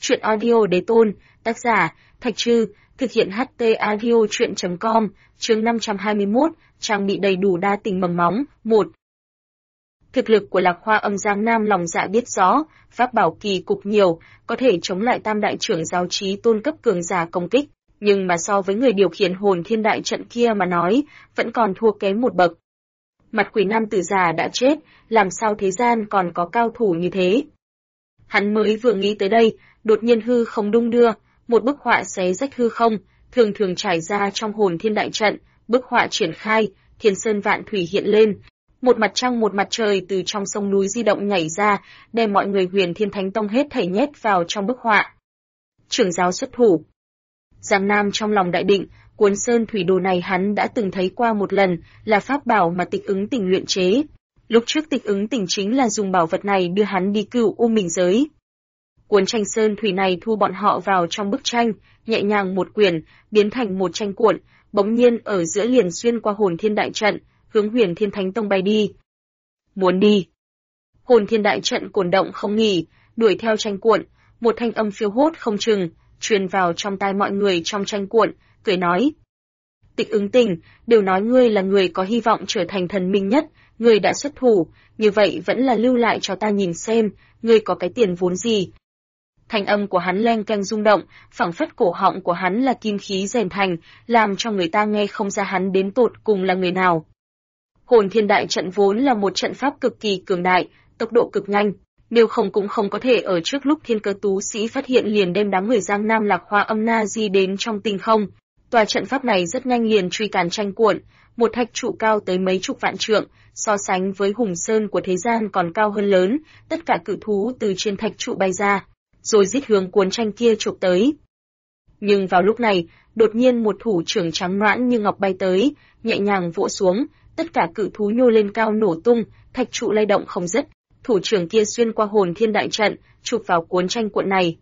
Truyện audio đế tôn, tác giả, Thạch Trư, thực hiện HT audio truyện.com, chương 521, trang bị đầy đủ đa tình mầm móng, 1. Thực lực của Lạc Hoa Âm Giang Nam lòng dạ biết rõ, pháp bảo kỳ cục nhiều, có thể chống lại tam đại trưởng giáo chí tôn cấp cường giả công kích, nhưng mà so với người điều khiển hồn thiên đại trận kia mà nói, vẫn còn thua kém một bậc. Mặt quỷ nam tử già đã chết, làm sao thế gian còn có cao thủ như thế? Hắn mới vừa nghĩ tới đây, đột nhiên hư không đung đưa, một bức họa xé rách hư không, thường thường trải ra trong hồn thiên đại trận, bức họa triển khai, thiên sơn vạn thủy hiện lên. Một mặt trăng một mặt trời từ trong sông núi di động nhảy ra, đem mọi người Huyền Thiên Thánh Tông hết thảy nhét vào trong bức họa. Trưởng giáo xuất thủ. Giang Nam trong lòng đại định, cuốn sơn thủy đồ này hắn đã từng thấy qua một lần, là pháp bảo mà Tịch Ứng Tình luyện chế. Lúc trước Tịch Ứng Tình chính là dùng bảo vật này đưa hắn đi cửu U Minh giới. Cuốn tranh sơn thủy này thu bọn họ vào trong bức tranh, nhẹ nhàng một quyển, biến thành một tranh cuộn, bỗng nhiên ở giữa liền xuyên qua hồn thiên đại trận, hướng Huyền Thiên Thánh Tông bay đi. Muốn đi. Hồn thiên đại trận cuồn động không nghỉ, đuổi theo tranh cuộn, một thanh âm phiêu hốt không chừng, truyền vào trong tai mọi người trong tranh cuộn, cười nói. Tịch Ứng Tình, đều nói ngươi là người có hy vọng trở thành thần minh nhất, ngươi đã xuất thủ, như vậy vẫn là lưu lại cho ta nhìn xem, ngươi có cái tiền vốn gì. Thanh âm của hắn leng keng rung động, phảng phất cổ họng của hắn là kim khí rèn thành, làm cho người ta nghe không ra hắn đến tột cùng là người nào. Hồn thiên đại trận vốn là một trận pháp cực kỳ cường đại, tốc độ cực nhanh, nếu không cũng không có thể ở trước lúc thiên cơ tú sĩ phát hiện liền đem đám người Giang Nam Lạc Hoa Âm Na Di đến trong tinh không. Tòa trận pháp này rất nhanh liền truy cản tranh cuộn, một thạch trụ cao tới mấy chục vạn trượng, so sánh với Hùng Sơn của thế gian còn cao hơn lớn, tất cả cự thú từ trên thạch trụ bay ra, rồi giết hướng cuốn tranh kia chụp tới. Nhưng vào lúc này, đột nhiên một thủ trưởng trắng nõn như ngọc bay tới, nhẹ nhàng vỗ xuống, tất cả cự thú nhô lên cao nổ tung, thạch trụ lay động không dứt. Thủ trưởng kia xuyên qua hồn thiên đại trận, chụp vào cuốn tranh cuộn này.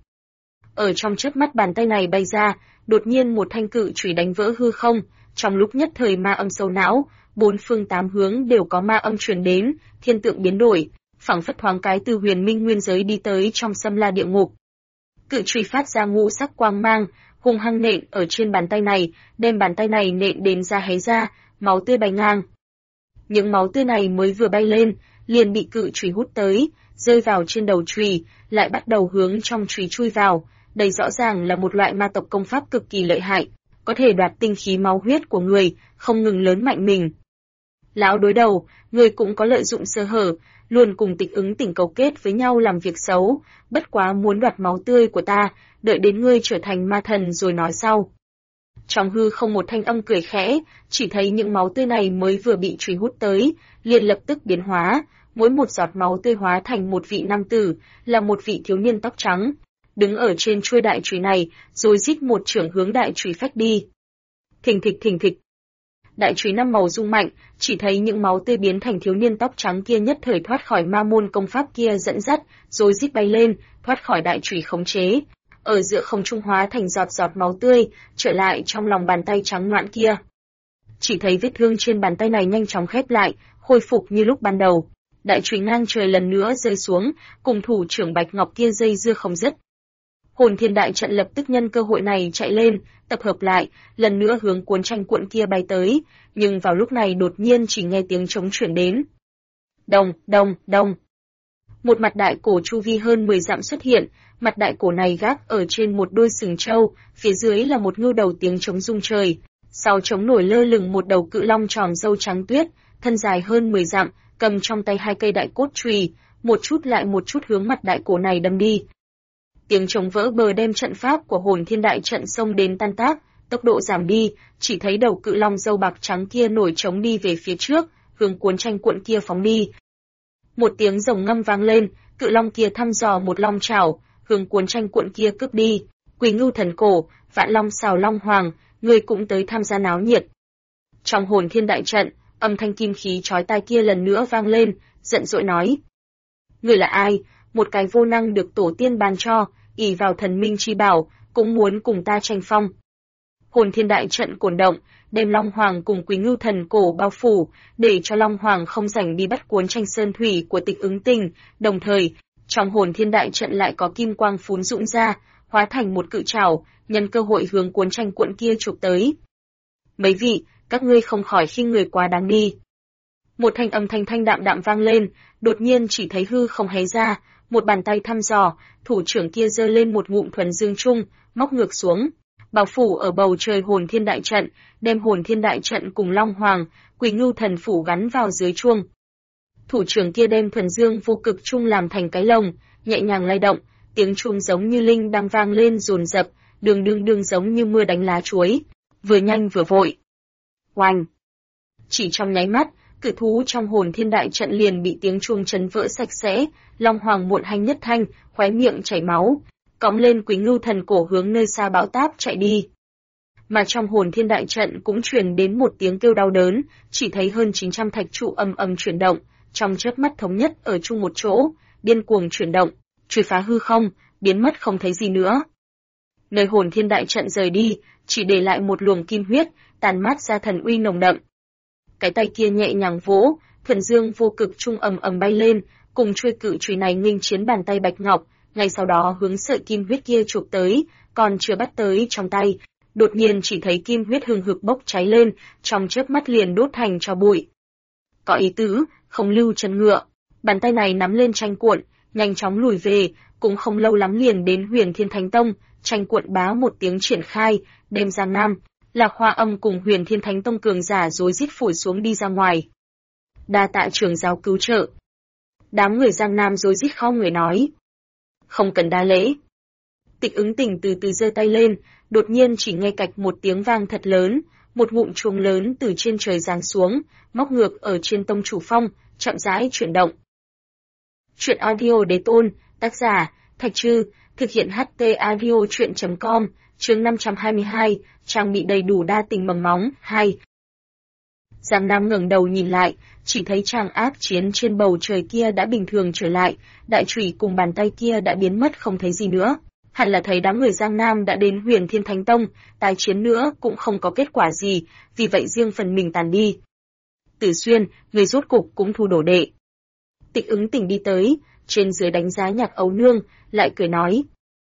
Ở trong chớp mắt bàn tay này bay ra, đột nhiên một thanh cự chùy đánh vỡ hư không, trong lúc nhất thời ma âm sâu não, bốn phương tám hướng đều có ma âm truyền đến, thiên tượng biến đổi, phảng phất thoáng cái từ huyền minh nguyên giới đi tới trong xâm la địa ngục. Cự chùy phát ra ngũ sắc quang mang, hung hăng nện ở trên bàn tay này, đem bàn tay này nện đến da háy ra, máu tươi bay ngang. Những máu tươi này mới vừa bay lên, liền bị cự chùy hút tới, rơi vào trên đầu chùy, lại bắt đầu hướng trong chùy chui vào. Đây rõ ràng là một loại ma tộc công pháp cực kỳ lợi hại, có thể đoạt tinh khí máu huyết của người, không ngừng lớn mạnh mình. Lão đối đầu, người cũng có lợi dụng sơ hở, luôn cùng Tịch Ứng Tình cấu kết với nhau làm việc xấu, bất quá muốn đoạt máu tươi của ta, đợi đến ngươi trở thành ma thần rồi nói sau. Trong hư không một thanh âm cười khẽ, chỉ thấy những máu tươi này mới vừa bị chùy hút tới, liền lập tức biến hóa, mỗi một giọt máu tươi hóa thành một vị nam tử, là một vị thiếu niên tóc trắng, đứng ở trên chuôi đại chùy này, rồi rít một chưởng hướng đại chùy phách đi. Thình thịch thình thịch. Đại chùy năm màu rung mạnh, chỉ thấy những máu tươi biến thành thiếu niên tóc trắng kia nhất thời thoát khỏi ma môn công pháp kia dẫn dắt, rồi rít bay lên, thoát khỏi đại chùy khống chế. Ở giữa không trung hóa thành giọt giọt máu tươi, trở lại trong lòng bàn tay trắng nõn kia. Chỉ thấy vết thương trên bàn tay này nhanh chóng khép lại, khôi phục như lúc ban đầu. Đại chùy ngang trời lần nữa rơi xuống, cùng thủ trưởng Bạch Ngọc kia dây dưa không dứt. Hồn thiên đại trận lập tức nhân cơ hội này chạy lên, tập hợp lại, lần nữa hướng cuốn tranh cuộn kia bay tới, nhưng vào lúc này đột nhiên chỉ nghe tiếng trống chuyển đến. Đồng, đồng, đồng. Một mặt đại cổ chu vi hơn 10 dặm xuất hiện, mặt đại cổ này gác ở trên một đôi sừng trâu, phía dưới là một ngưu đầu tiếng trống rung trời. Sau trống nổi lơ lửng một đầu cự long tròn râu trắng tuyết, thân dài hơn 10 dặm, cầm trong tay hai cây đại cốt chùy, một chút lại một chút hướng mặt đại cổ này đâm đi. Tiếng trống vỡ bờ đem trận pháp của hồn thiên đại trận xông đến tan tác, tốc độ giảm đi, chỉ thấy đầu cự long râu bạc trắng kia nổi trống đi về phía trước, hướng cuốn tranh cuộn kia phóng đi. Một tiếng rồng ngâm vang lên, cự long kia thăm dò một long chảo, hướng cuốn tranh cuộn kia cướp đi. Quỳ Ngưu Thần Cổ, Vạn Long Xào Long Hoàng, người cũng tới tham gia náo nhiệt. Trong hồn thiên đại trận, âm thanh kim khí chói tai kia lần nữa vang lên, giận dỗi nói: người là ai? Một cái vô năng được tổ tiên ban cho, ỷ vào thần minh chi bảo, cũng muốn cùng ta tranh phong. Hồn thiên đại trận cuồn động, đem Long Hoàng cùng Quỳ Ngưu Thần Cổ bao phủ, để cho Long Hoàng không rảnh đi bắt cuốn tranh sơn thủy của Tịch Ứng Tình, đồng thời Trong hồn thiên đại trận lại có kim quang phún dũng ra, hóa thành một cự trảo, nhân cơ hội hướng cuốn tranh cuộn kia chụp tới. Mấy vị, các ngươi không khỏi khinh người quá đáng đi. Một thanh âm thanh đạm đạm vang lên, đột nhiên chỉ thấy hư không hé ra, một bàn tay thăm dò, thủ trưởng kia giơ lên một ngụm thuần dương trung, móc ngược xuống, bao phủ ở bầu trời hồn thiên đại trận, đem hồn thiên đại trận cùng Long Hoàng, Quỳ Ngưu thần phủ gắn vào dưới chuông. Thủ trưởng kia đem thuần dương vô cực trung làm thành cái lồng, nhẹ nhàng lay động, tiếng chuông giống như linh đang vang lên dồn dập, đường giống như mưa đánh lá chuối, vừa nhanh vừa vội. Oanh! Chỉ trong nháy mắt, cự thú trong hồn thiên đại trận liền bị tiếng chuông chấn vỡ sạch sẽ, Long Hoàng muộn hanh nhất thanh, khóe miệng chảy máu, cõng lên Quỳ Ngưu thần cổ hướng nơi xa bão táp chạy đi. Mà trong hồn thiên đại trận cũng truyền đến một tiếng kêu đau đớn, chỉ thấy hơn 900 thạch trụ ầm chuyển động, trong chớp mắt thống nhất ở chung một chỗ, điên cuồng chuyển động, truy phá hư không, biến mất không thấy gì nữa. Nơi hồn thiên đại trận rời đi, chỉ để lại một luồng kim huyết, tàn mát ra thần uy nồng đậm. Cái tay kia nhẹ nhàng vỗ, thuần dương vô cực trung ầm bay lên, cùng chuôi cự chùy này nghênh chiến bàn tay bạch ngọc, ngay sau đó hướng sợi kim huyết kia chụp tới, còn chưa bắt tới trong tay, đột nhiên chỉ thấy kim huyết hừng hực bốc cháy lên, trong chớp mắt liền đốt thành tro bụi. Có ý tứ, không lưu chân ngựa, bàn tay này nắm lên tranh cuộn, nhanh chóng lùi về, cũng không lâu lắm liền đến Huyền Thiên Thánh Tông, tranh cuộn bá một tiếng triển khai, đêm Giang Nam, Lạc Hoa Âm cùng Huyền Thiên Thánh Tông cường giả rối rít phủi xuống đi ra ngoài. Đa tạ trưởng giáo cứu trợ. Đám người Giang Nam rối rít khom người nói. Không cần đa lễ. Tịch Ứng Tình từ từ giơ tay lên, đột nhiên chỉ nghe cạch một tiếng vang thật lớn, một ngụm chuông lớn từ trên trời giáng xuống, móc ngược ở trên tông chủ phong, chậm rãi chuyển động. Truyện audio đế tôn, tác giả, Thạch Trư, thực hiện HT audio truyện.com, chương 522, trang bị đầy đủ đa tình mầm móng, 2. Giang Nam ngẩng đầu nhìn lại, chỉ thấy tràng ác chiến trên bầu trời kia đã bình thường trở lại, đại chủy cùng bàn tay kia đã biến mất không thấy gì nữa. Hẳn là thấy đám người Giang Nam đã đến Huyền Thiên Thánh Tông, tái chiến nữa cũng không có kết quả gì, vì vậy riêng phần mình tàn đi. Tử Xuyên, người rốt cục cũng thu đồ đệ. Tịch Ứng Tình đi tới, trên dưới đánh giá Nhạc Ấu Nương, lại cười nói.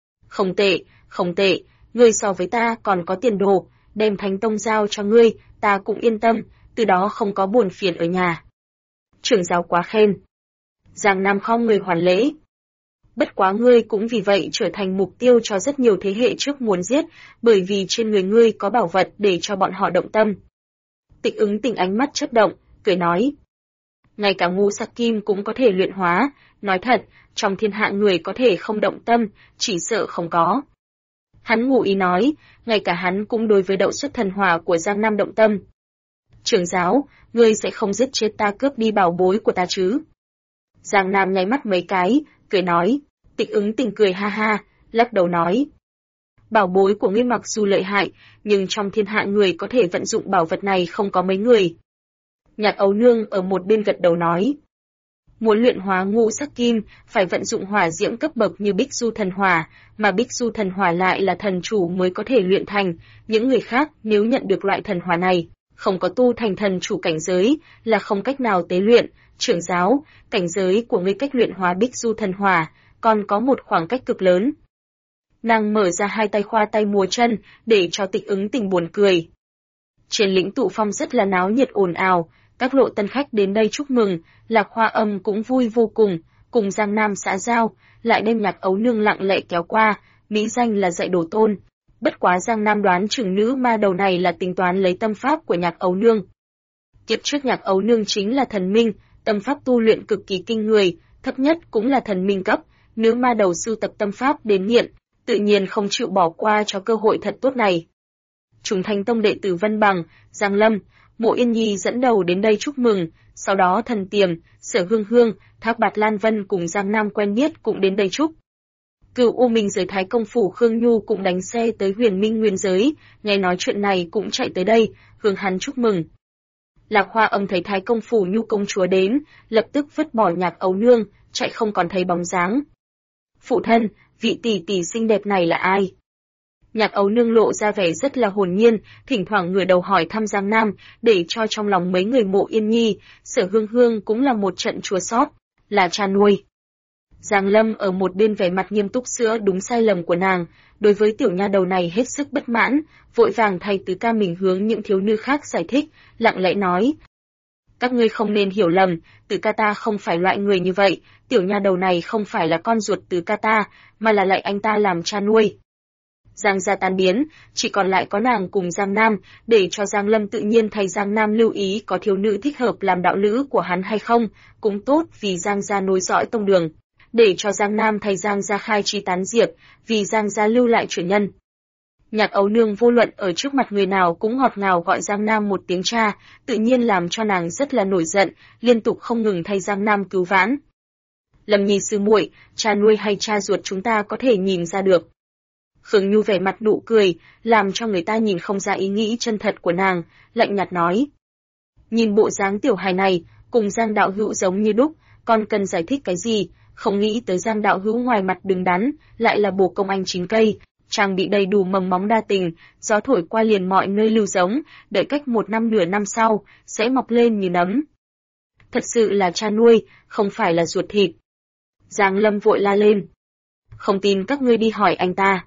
Không tệ, ngươi so với ta còn có tiền đồ, đem Thánh Tông giao cho ngươi, ta cũng yên tâm, từ đó không có buồn phiền ở nhà. Trưởng giáo quá khen. Giang Nam khom người hoàn lễ. Bất quá ngươi cũng vì vậy trở thành mục tiêu cho rất nhiều thế hệ trước muốn giết, bởi vì trên người ngươi có bảo vật để cho bọn họ động tâm. Tịch Ứng Tình ánh mắt chớp động, cười nói. Ngay cả ngũ sắc kim cũng có thể luyện hóa, nói thật, trong thiên hạ người có thể không động tâm, chỉ sợ không có. Hắn ngụ ý nói, ngay cả hắn cũng đối với đậu xuất thần hỏa của Giang Nam động tâm. Trưởng giáo, ngươi sẽ không giết chết ta cướp đi bảo bối của ta chứ? Giang Nam nháy mắt mấy cái, cười nói. Tịch Ứng Tình cười ha ha, lắc đầu nói. Bảo bối của ngươi mặc dù lợi hại, nhưng trong thiên hạ người có thể vận dụng bảo vật này không có mấy người. Nhạc Ấu Nương ở một bên gật đầu nói. Muốn luyện hóa ngũ sắc kim, phải vận dụng hỏa diễm cấp bậc như Bích Du Thần Hỏa, mà Bích Du Thần Hỏa lại là thần chủ mới có thể luyện thành, những người khác nếu nhận được loại thần hỏa này, không có tu thành thần chủ cảnh giới, là không cách nào tế luyện. Trưởng giáo, cảnh giới của ngươi cách luyện hóa Bích Du Thần Hỏa, còn có một khoảng cách cực lớn. Nàng mở ra hai tay khoa tay múa chân, để cho Tịch Ứng Tình buồn cười. Trên lĩnh tụ phong rất là náo nhiệt ồn ào, các lộ tân khách đến đây chúc mừng, Lạc Hoa Âm cũng vui vô cùng Giang Nam xã giao, lại đem Nhạc Ấu Nương lặng lẽ kéo qua, mỹ danh là dạy đồ tôn. Bất quá Giang Nam đoán chừng nữ ma đầu này là tính toán lấy tâm pháp của Nhạc Ấu Nương. Kiếp trước Nhạc Ấu Nương chính là thần minh, tâm pháp tu luyện cực kỳ kinh người, thấp nhất cũng là thần minh cấp, nữ ma đầu sưu tập tâm pháp đến nghiện, tự nhiên không chịu bỏ qua cho cơ hội thật tốt này. Chúng Thánh Tông đệ tử Vân Bằng, Giang Lâm, Mộ Yên Nhi dẫn đầu đến đây chúc mừng, sau đó Thần Tiềm, Sở Hương Hương, Thác Bạt Lan Vân cùng Giang Nam quen biết cũng đến đây chúc. Cửu U Minh giới Thái Công Phủ Khương Nhu cũng đánh xe tới Huyền Minh Nguyên giới, nghe nói chuyện này cũng chạy tới đây, hướng hắn chúc mừng. Lạc Hoa Âm thấy Thái Công Phủ Nhu công chúa đến, lập tức vứt bỏ Nhạc Ấu Nương, chạy không còn thấy bóng dáng. Phụ thân, vị tỷ tỷ xinh đẹp này là ai? Nhạc Ấu Nương lộ ra vẻ rất là hồn nhiên, thỉnh thoảng ngửa đầu hỏi thăm Giang Nam, để cho trong lòng mấy người Mộ Yên Nhi, Sở Hương Hương cũng là một trận chua xót, là cha nuôi. Giang Lâm ở một bên vẻ mặt nghiêm túc sửa đúng sai lầm của nàng, đối với tiểu nha đầu này hết sức bất mãn, vội vàng thay tứ ca mình hướng những thiếu nữ khác giải thích, lặng lẽ nói. Các ngươi không nên hiểu lầm, tứ ca ta không phải loại người như vậy, tiểu nha đầu này không phải là con ruột tứ ca ta, mà là lại anh ta làm cha nuôi. Giang gia tan biến, chỉ còn lại có nàng cùng Giang Nam, để cho Giang Lâm tự nhiên thay Giang Nam lưu ý có thiếu nữ thích hợp làm đạo lữ của hắn hay không, cũng tốt vì Giang gia nối dõi tông đường, để cho Giang Nam thay Giang gia khai chi tán diệt, vì Giang gia lưu lại truyền nhân. Nhạc Ấu Nương vô luận ở trước mặt người nào cũng ngọt ngào gọi Giang Nam một tiếng cha, tự nhiên làm cho nàng rất là nổi giận, liên tục không ngừng thay Giang Nam cứu vãn. Lâm Nhi sư muội, cha nuôi hay cha ruột chúng ta có thể nhìn ra được. Khương Nhu vẻ mặt nụ cười, làm cho người ta nhìn không ra ý nghĩ chân thật của nàng, lạnh nhạt nói. Nhìn bộ dáng tiểu hài này, cùng Giang đạo hữu giống như đúc, còn cần giải thích cái gì, không nghĩ tới Giang đạo hữu ngoài mặt đứng đắn, lại là bồ công anh chín cây, trang bị đầy đủ mầm móng đa tình, gió thổi qua liền mọi nơi lưu giống, đợi cách 1 năm nửa năm sau, sẽ mọc lên như nấm. Thật sự là cha nuôi, không phải là ruột thịt. Giang Lâm vội la lên. Không tin các ngươi đi hỏi anh ta.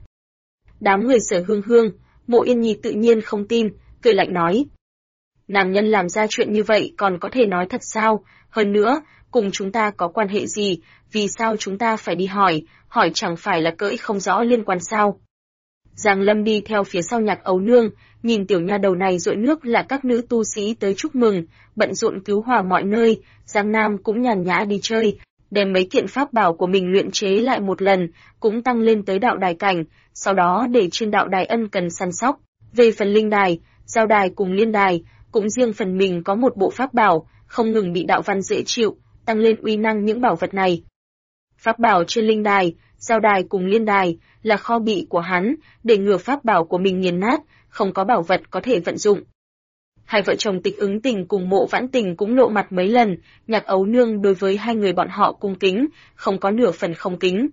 Đám người Sở Hương Hương, Mộ Yên Nhi tự nhiên không tin, cười lạnh nói. Nam nhân làm ra chuyện như vậy còn có thể nói thật sao, hơn nữa, cùng chúng ta có quan hệ gì, vì sao chúng ta phải đi hỏi chẳng phải là cỡi không rõ liên quan sao. Giang Lâm đi theo phía sau Nhạc Ấu Nương, nhìn tiểu nha đầu này dội nước là các nữ tu sĩ tới chúc mừng, bận rộn cứu hòa mọi nơi, Giang Nam cũng nhàn nhã đi chơi, đem mấy kiện pháp bảo của mình luyện chế lại một lần, cũng tăng lên tới đạo đài cảnh, sau đó để trên đạo đài ân cần săn sóc. Về phần linh đài, giao đài cùng liên đài, cũng riêng phần mình có một bộ pháp bảo, không ngừng bị đạo văn dễ chịu, tăng lên uy năng những bảo vật này. Pháp bảo trên linh đài, giao đài cùng liên đài là kho bị của hắn, để ngừa pháp bảo của mình nghiền nát, không có bảo vật có thể vận dụng. Hai vợ chồng Tịch Ứng Tình cùng Mộ Vãn Tình cũng lộ mặt mấy lần, Nhạc Ấu Nương đối với hai người bọn họ cung kính, không có nửa phần không kính.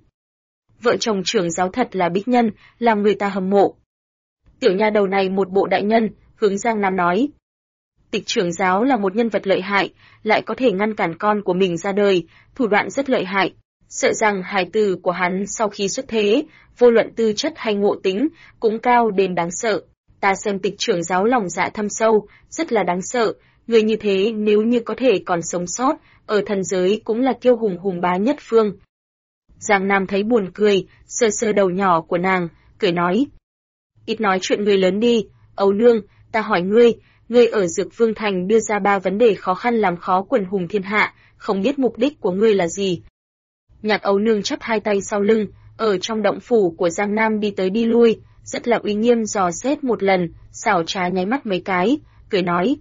Vợ chồng trưởng giáo thật là bích nhân, làm người ta hâm mộ. Tiểu nha đầu này một bộ đại nhân, hướng Giang Nam nói. Tịch trưởng giáo là một nhân vật lợi hại, lại có thể ngăn cản con của mình ra đời, thủ đoạn rất lợi hại. Sợ rằng hài tử của hắn sau khi xuất thế, vô luận tư chất hay ngộ tính, cũng cao đến đáng sợ. Ta xem Tịch trưởng giáo lòng dạ thâm sâu, rất là đáng sợ, người như thế nếu như có thể còn sống sót, ở thần giới cũng là kiêu hùng hùng bá nhất phương. Giang Nam thấy buồn cười, sờ sờ đầu nhỏ của nàng, cười nói. Ít nói chuyện người lớn đi, Ấu Nương, ta hỏi ngươi ở Dược Vương Thành đưa ra 3 vấn đề khó khăn làm khó quần hùng thiên hạ, không biết mục đích của ngươi là gì. Nhạc Ấu Nương chắp hai tay sau lưng, ở trong động phủ của Giang Nam đi tới đi lui, rất là uy nghiêm dò xét một lần, xảo trá nháy mắt mấy cái, cười nói.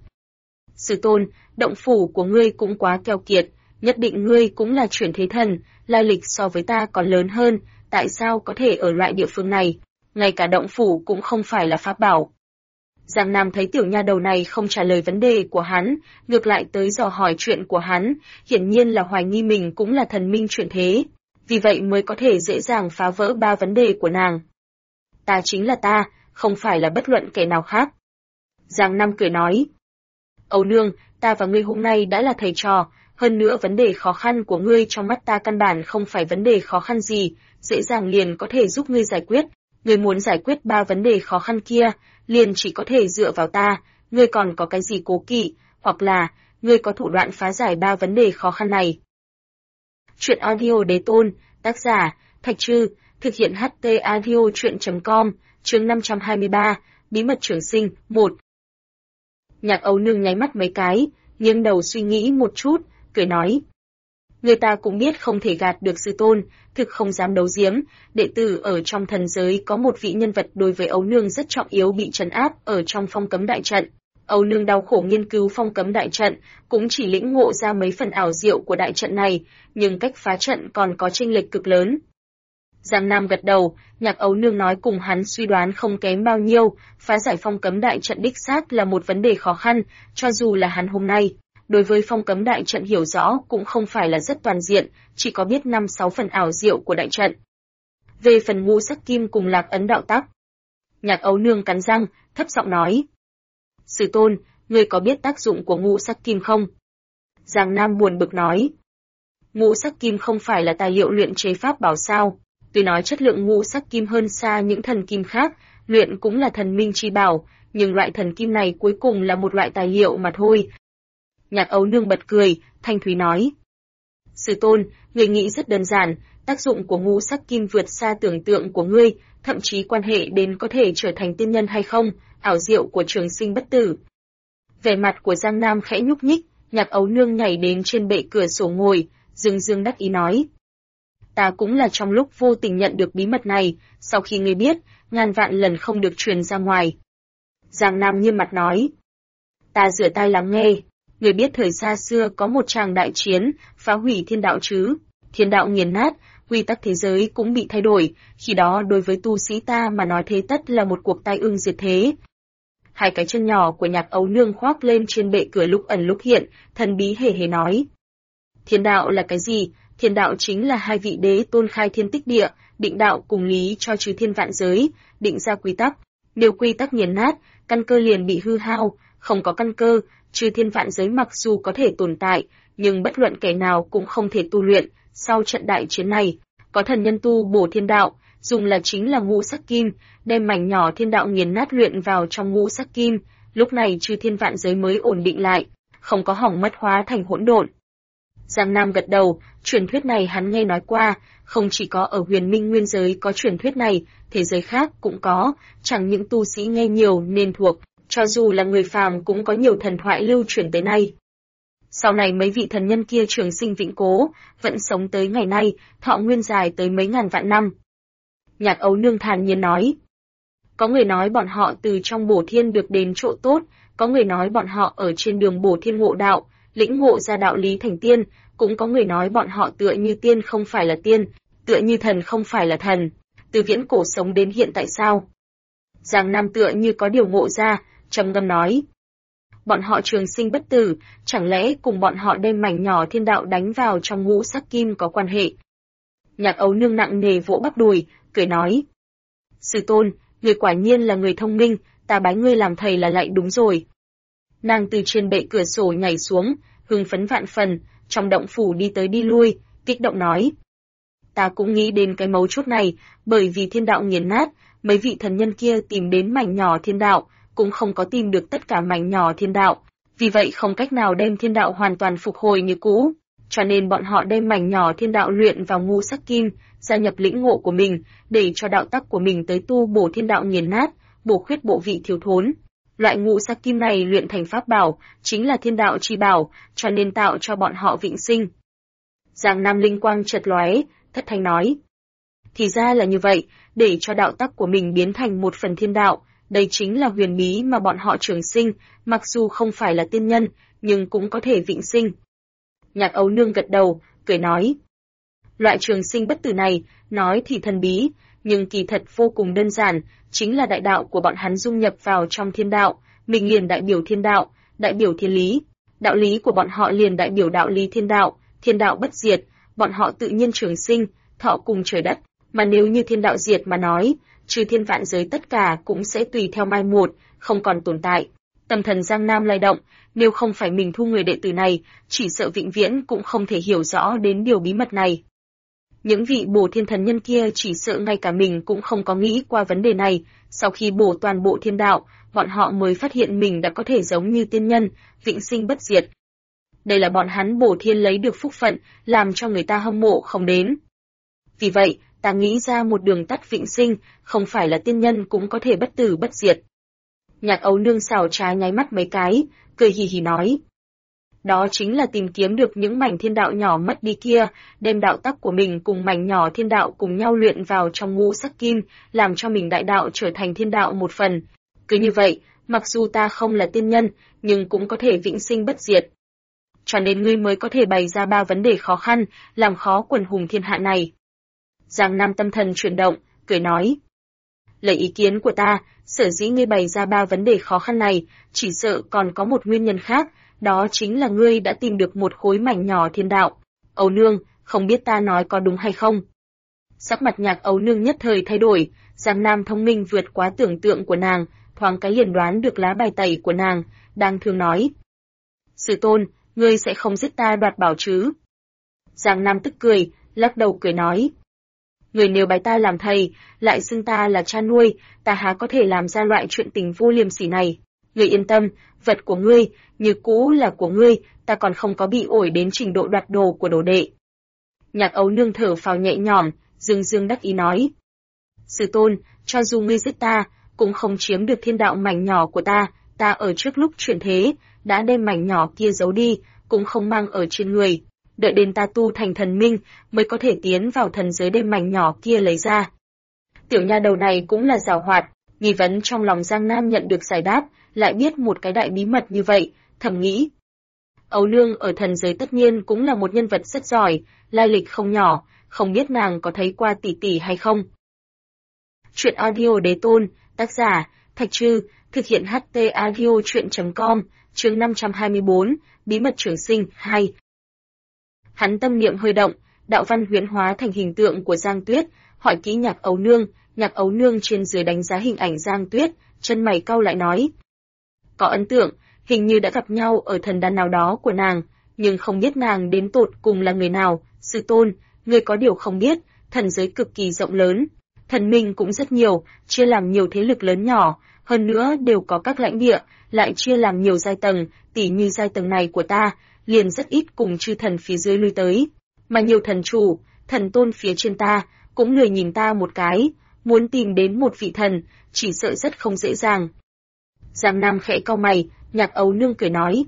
Sư tôn, động phủ của ngươi cũng quá keo kiệt, nhất định ngươi cũng là chuyển thế thần, lai lịch so với ta còn lớn hơn, tại sao có thể ở loại địa phương này, ngay cả động phủ cũng không phải là pháp bảo. Giang Nam thấy tiểu nha đầu này không trả lời vấn đề của hắn, ngược lại tới dò hỏi chuyện của hắn, hiển nhiên là hoài nghi mình cũng là thần minh chuyển thế, vì vậy mới có thể dễ dàng phá vỡ 3 vấn đề của nàng. Ta chính là ta, không phải là bất luận kẻ nào khác. Giang Nam cười nói. Ấu Nương, ta và ngươi hôm nay đã là thầy trò, hơn nữa vấn đề khó khăn của ngươi trong mắt ta căn bản không phải vấn đề khó khăn gì, dễ dàng liền có thể giúp ngươi giải quyết. Ngươi muốn giải quyết 3 vấn đề khó khăn kia, liền chỉ có thể dựa vào ta, ngươi còn có cái gì cố kỵ, hoặc là, ngươi có thủ đoạn phá giải 3 vấn đề khó khăn này. Chuyện audio Đế Tôn, tác giả, Thạch Trư, thực hiện HT audio chuyện.com, chương 523, Bí mật trường sinh, 1. Nhạc Ấu Nương nháy mắt mấy cái, nghiêng đầu suy nghĩ một chút, cười nói. Người ta cũng biết không thể gạt được sư tôn, thực không dám đấu giếm, đệ tử ở trong thần giới có một vị nhân vật đối với Ấu Nương rất trọng yếu bị trấn áp ở trong phong cấm đại trận. Ấu Nương đau khổ nghiên cứu phong cấm đại trận, cũng chỉ lĩnh ngộ ra mấy phần ảo diệu của đại trận này, nhưng cách phá trận còn có chênh lệch cực lớn. Giang Nam gật đầu, Nhạc Ấu Nương nói cùng hắn suy đoán không kém bao nhiêu, phá giải phong cấm đại trận đích xác là một vấn đề khó khăn, cho dù là hắn hôm nay, đối với phong cấm đại trận hiểu rõ cũng không phải là rất toàn diện, chỉ có biết 5-6 phần ảo diệu của đại trận. Về phần ngũ sắc kim cùng lạc ấn đạo tắc, Nhạc Ấu Nương cắn răng, thấp giọng nói. Sư tôn, ngươi có biết tác dụng của ngũ sắc kim không? Giang Nam buồn bực nói. ngũ sắc kim không phải là tài liệu luyện chế pháp bảo sao? Tuy nói chất lượng ngũ sắc kim hơn xa những thần kim khác, luyện cũng là thần minh chi bảo, nhưng loại thần kim này cuối cùng là một loại tài liệu mà thôi. Nhạc Ấu Nương bật cười, thanh thúy nói. Sư tôn, người nghĩ rất đơn giản, tác dụng của ngũ sắc kim vượt xa tưởng tượng của ngươi, thậm chí quan hệ đến có thể trở thành tiên nhân hay không, ảo diệu của trường sinh bất tử. Vẻ mặt của Giang Nam khẽ nhúc nhích, Nhạc Ấu Nương nhảy đến trên bệ cửa sổ ngồi, dương dương đắc ý nói. Ta cũng là trong lúc vô tình nhận được bí mật này, sau khi ngươi biết, ngàn vạn lần không được truyền ra ngoài. Giang Nam nghiêm mặt nói. Ta rửa tai lắng nghe, người biết thời xa xưa có một tràng đại chiến, phá hủy thiên đạo chứ, thiên đạo nghiền nát, quy tắc thế giới cũng bị thay đổi, khi đó đối với tu sĩ ta mà nói thế tất là một cuộc tai ương diệt thế. Hai cái chân nhỏ của Nhạc Ấu Nương khoác lên trên bệ cửa lúc ẩn lúc hiện, thần bí hề hề nói. Thiên đạo là cái gì? Thiên đạo chính là hai vị đế tôn khai thiên tích địa, định đạo cùng lý cho chư thiên vạn giới, định ra quy tắc. Nếu quy tắc nghiền nát, căn cơ liền bị hư hao, không có căn cơ, chư thiên vạn giới mặc dù có thể tồn tại, nhưng bất luận kẻ nào cũng không thể tu luyện. Sau trận đại chiến này, có thần nhân tu bổ thiên đạo, dùng là chính là ngũ sắc kim, đem mảnh nhỏ thiên đạo nghiền nát luyện vào trong ngũ sắc kim, lúc này chư thiên vạn giới mới ổn định lại, không có hỏng mất hóa thành hỗn độn. Giang Nam gật đầu, truyền thuyết này hắn nghe nói qua, không chỉ có ở Huyền Minh nguyên giới có truyền thuyết này, thế giới khác cũng có, chẳng những tu sĩ nghe nhiều nên thuộc, cho dù là người phàm cũng có nhiều thần thoại lưu truyền tới nay. Sau này mấy vị thần nhân kia trường sinh vĩnh cố, vẫn sống tới ngày nay, thọ nguyên dài tới mấy ngàn vạn năm. Nhạc Ấu Nương thản nhiên nói. Có người nói bọn họ từ trong bổ thiên được đến chỗ tốt, có người nói bọn họ ở trên đường bổ thiên ngộ đạo, lĩnh ngộ ra đạo lý thành tiên, cũng có người nói bọn họ tựa như tiên không phải là tiên, tựa như thần không phải là thần, từ viễn cổ sống đến hiện tại sao. Giang Nam tựa như có điều ngộ ra, trầm ngâm nói. Bọn họ trường sinh bất tử, chẳng lẽ cùng bọn họ đem mảnh nhỏ thiên đạo đánh vào trong ngũ sắc kim có quan hệ? Nhạc Ấu Nương nặng nề vỗ bắp đùi, cười nói. Sư tôn, người quả nhiên là người thông minh, ta bái ngươi làm thầy là lại đúng rồi. Nàng từ trên bệ cửa sổ nhảy xuống, hưng phấn vạn phần, trong động phủ đi tới đi lui, kích động nói. Ta cũng nghĩ đến cái mấu chốt này, bởi vì thiên đạo nghiền nát, mấy vị thần nhân kia tìm đến mảnh nhỏ thiên đạo, cũng không có tìm được tất cả mảnh nhỏ thiên đạo, vì vậy không cách nào đem thiên đạo hoàn toàn phục hồi như cũ, cho nên bọn họ đem mảnh nhỏ thiên đạo luyện vào ngũ sắc kim, gia nhập lĩnh ngộ của mình, để cho đạo tắc của mình tới tu bổ thiên đạo nghiền nát, bổ khuyết bộ vị thiếu thốn. Loại ngũ sắc kim này luyện thành pháp bảo, chính là thiên đạo chi bảo, cho nên tạo cho bọn họ vĩnh sinh. Giang Nam linh quang chợt lóe, thất thanh nói. Thì ra là như vậy, để cho đạo tắc của mình biến thành một phần thiên đạo, đây chính là huyền bí mà bọn họ trường sinh, mặc dù không phải là tiên nhân, nhưng cũng có thể vĩnh sinh. Nhạc Ấu Nương gật đầu, cười nói. Loại trường sinh bất tử này, nói thì thần bí, nhưng kỳ thật vô cùng đơn giản, chính là đại đạo của bọn hắn dung nhập vào trong thiên đạo, mình liền đại biểu thiên đạo, đại biểu thiên lý. Đạo lý của bọn họ liền đại biểu đạo lý thiên đạo bất diệt, bọn họ tự nhiên trường sinh, thọ cùng trời đất, mà nếu như thiên đạo diệt mà nói, trừ thiên vạn giới tất cả cũng sẽ tùy theo mai một, không còn tồn tại. Tâm thần Giang Nam lay động, nếu không phải mình thu người đệ tử này, chỉ sợ vĩnh viễn cũng không thể hiểu rõ đến điều bí mật này. Những vị bổ thiên thần nhân kia chỉ sợ ngay cả mình cũng không có nghĩ qua vấn đề này, sau khi bổ toàn bộ thiên đạo, bọn họ mới phát hiện mình đã có thể giống như tiên nhân, vĩnh sinh bất diệt. Đây là bọn hắn bổ thiên lấy được phúc phận, làm cho người ta hâm mộ không đến. Vì vậy, ta nghĩ ra một đường tắt vĩnh sinh, không phải là tiên nhân cũng có thể bất tử bất diệt. Nhạc Ấu Nương xảo trái nháy mắt mấy cái, cười hì hì nói. Đó chính là tìm kiếm được những mảnh thiên đạo nhỏ mất đi kia, đem đạo tắc của mình cùng mảnh nhỏ thiên đạo cùng nhau luyện vào trong ngũ sắc kim, làm cho mình đại đạo trở thành thiên đạo một phần. Cứ như vậy, mặc dù ta không là tiên nhân, nhưng cũng có thể vĩnh sinh bất diệt. Cho nên ngươi mới có thể bày ra 3 vấn đề khó khăn, làm khó quần hùng thiên hạ này. Giang Nam tâm thần chuyển động, cười nói. Lấy ý kiến của ta, sở dĩ ngươi bày ra 3 vấn đề khó khăn này, chỉ sợ còn có một nguyên nhân khác, đó chính là ngươi đã tìm được một khối mảnh nhỏ thiên đạo. Ấu Nương, không biết ta nói có đúng hay không? Sắc mặt Nhạc Ấu Nương nhất thời thay đổi, Giang Nam thông minh vượt quá tưởng tượng của nàng, thoáng cái liền đoán được lá bài tẩy của nàng, đang thường nói. Sư tôn, ngươi sẽ không giết ta đoạt bảo chứ? Giang Nam tức cười, lắc đầu cười nói. Người nếu bái ta làm thầy, lại xưng ta là cha nuôi, ta há có thể làm ra loại chuyện tình vô liêm sỉ này. Ngươi yên tâm, vật của ngươi, như cũ là của ngươi, ta còn không có bị ổi đến trình độ đoạt đồ của đồ đệ. Nhạc Ấu Nương thở phào nhẹ nhõm, dương dương đắc ý nói. Sư tôn, cho dù ngươi giết ta, cũng không chiếm được thiên đạo mảnh nhỏ của ta ở trước lúc chuyển thế, đã đem mảnh nhỏ kia giấu đi, cũng không mang ở trên người. Đợi đến ta tu thành thần minh, mới có thể tiến vào thần giới đem mảnh nhỏ kia lấy ra. Tiểu nha đầu này cũng là giàu hoạt, nghi vấn trong lòng Giang Nam nhận được giải đáp, lại biết một cái đại bí mật như vậy, thầm nghĩ. Ấu Nương ở thần giới tất nhiên cũng là một nhân vật rất giỏi, lai lịch không nhỏ, không biết nàng có thấy qua tỷ tỷ hay không. Chuyện audio Đế Tôn, tác giả, Thạch Trư, thực hiện HT audio chuyện.com, chương 524, bí mật trường sinh, 2. Hắn tâm niệm hơi động, đạo văn huyễn hóa thành hình tượng của Giang Tuyết, hỏi kỹ Nhạc Ấu Nương trên dưới đánh giá hình ảnh Giang Tuyết, chân mày cau lại nói. Có ấn tượng, hình như đã gặp nhau ở thần đàn nào đó của nàng, nhưng không biết nàng đến tột cùng là người nào. Sư tôn, ngươi có điều không biết, thần giới cực kỳ rộng lớn, thần minh cũng rất nhiều, chia làm nhiều thế lực lớn nhỏ, hơn nữa đều có các lãnh địa, lại chia làm nhiều giai tầng, tỉ như giai tầng này của ta, liền rất ít cùng chư thần phía dưới lui tới, mà nhiều thần chủ, thần tôn phía trên ta, cũng lười nhìn ta một cái, muốn tìm đến một vị thần, chỉ sợ rất không dễ dàng. Giang Nam khẽ cau mày, Nhạc Ấu Nương cười nói.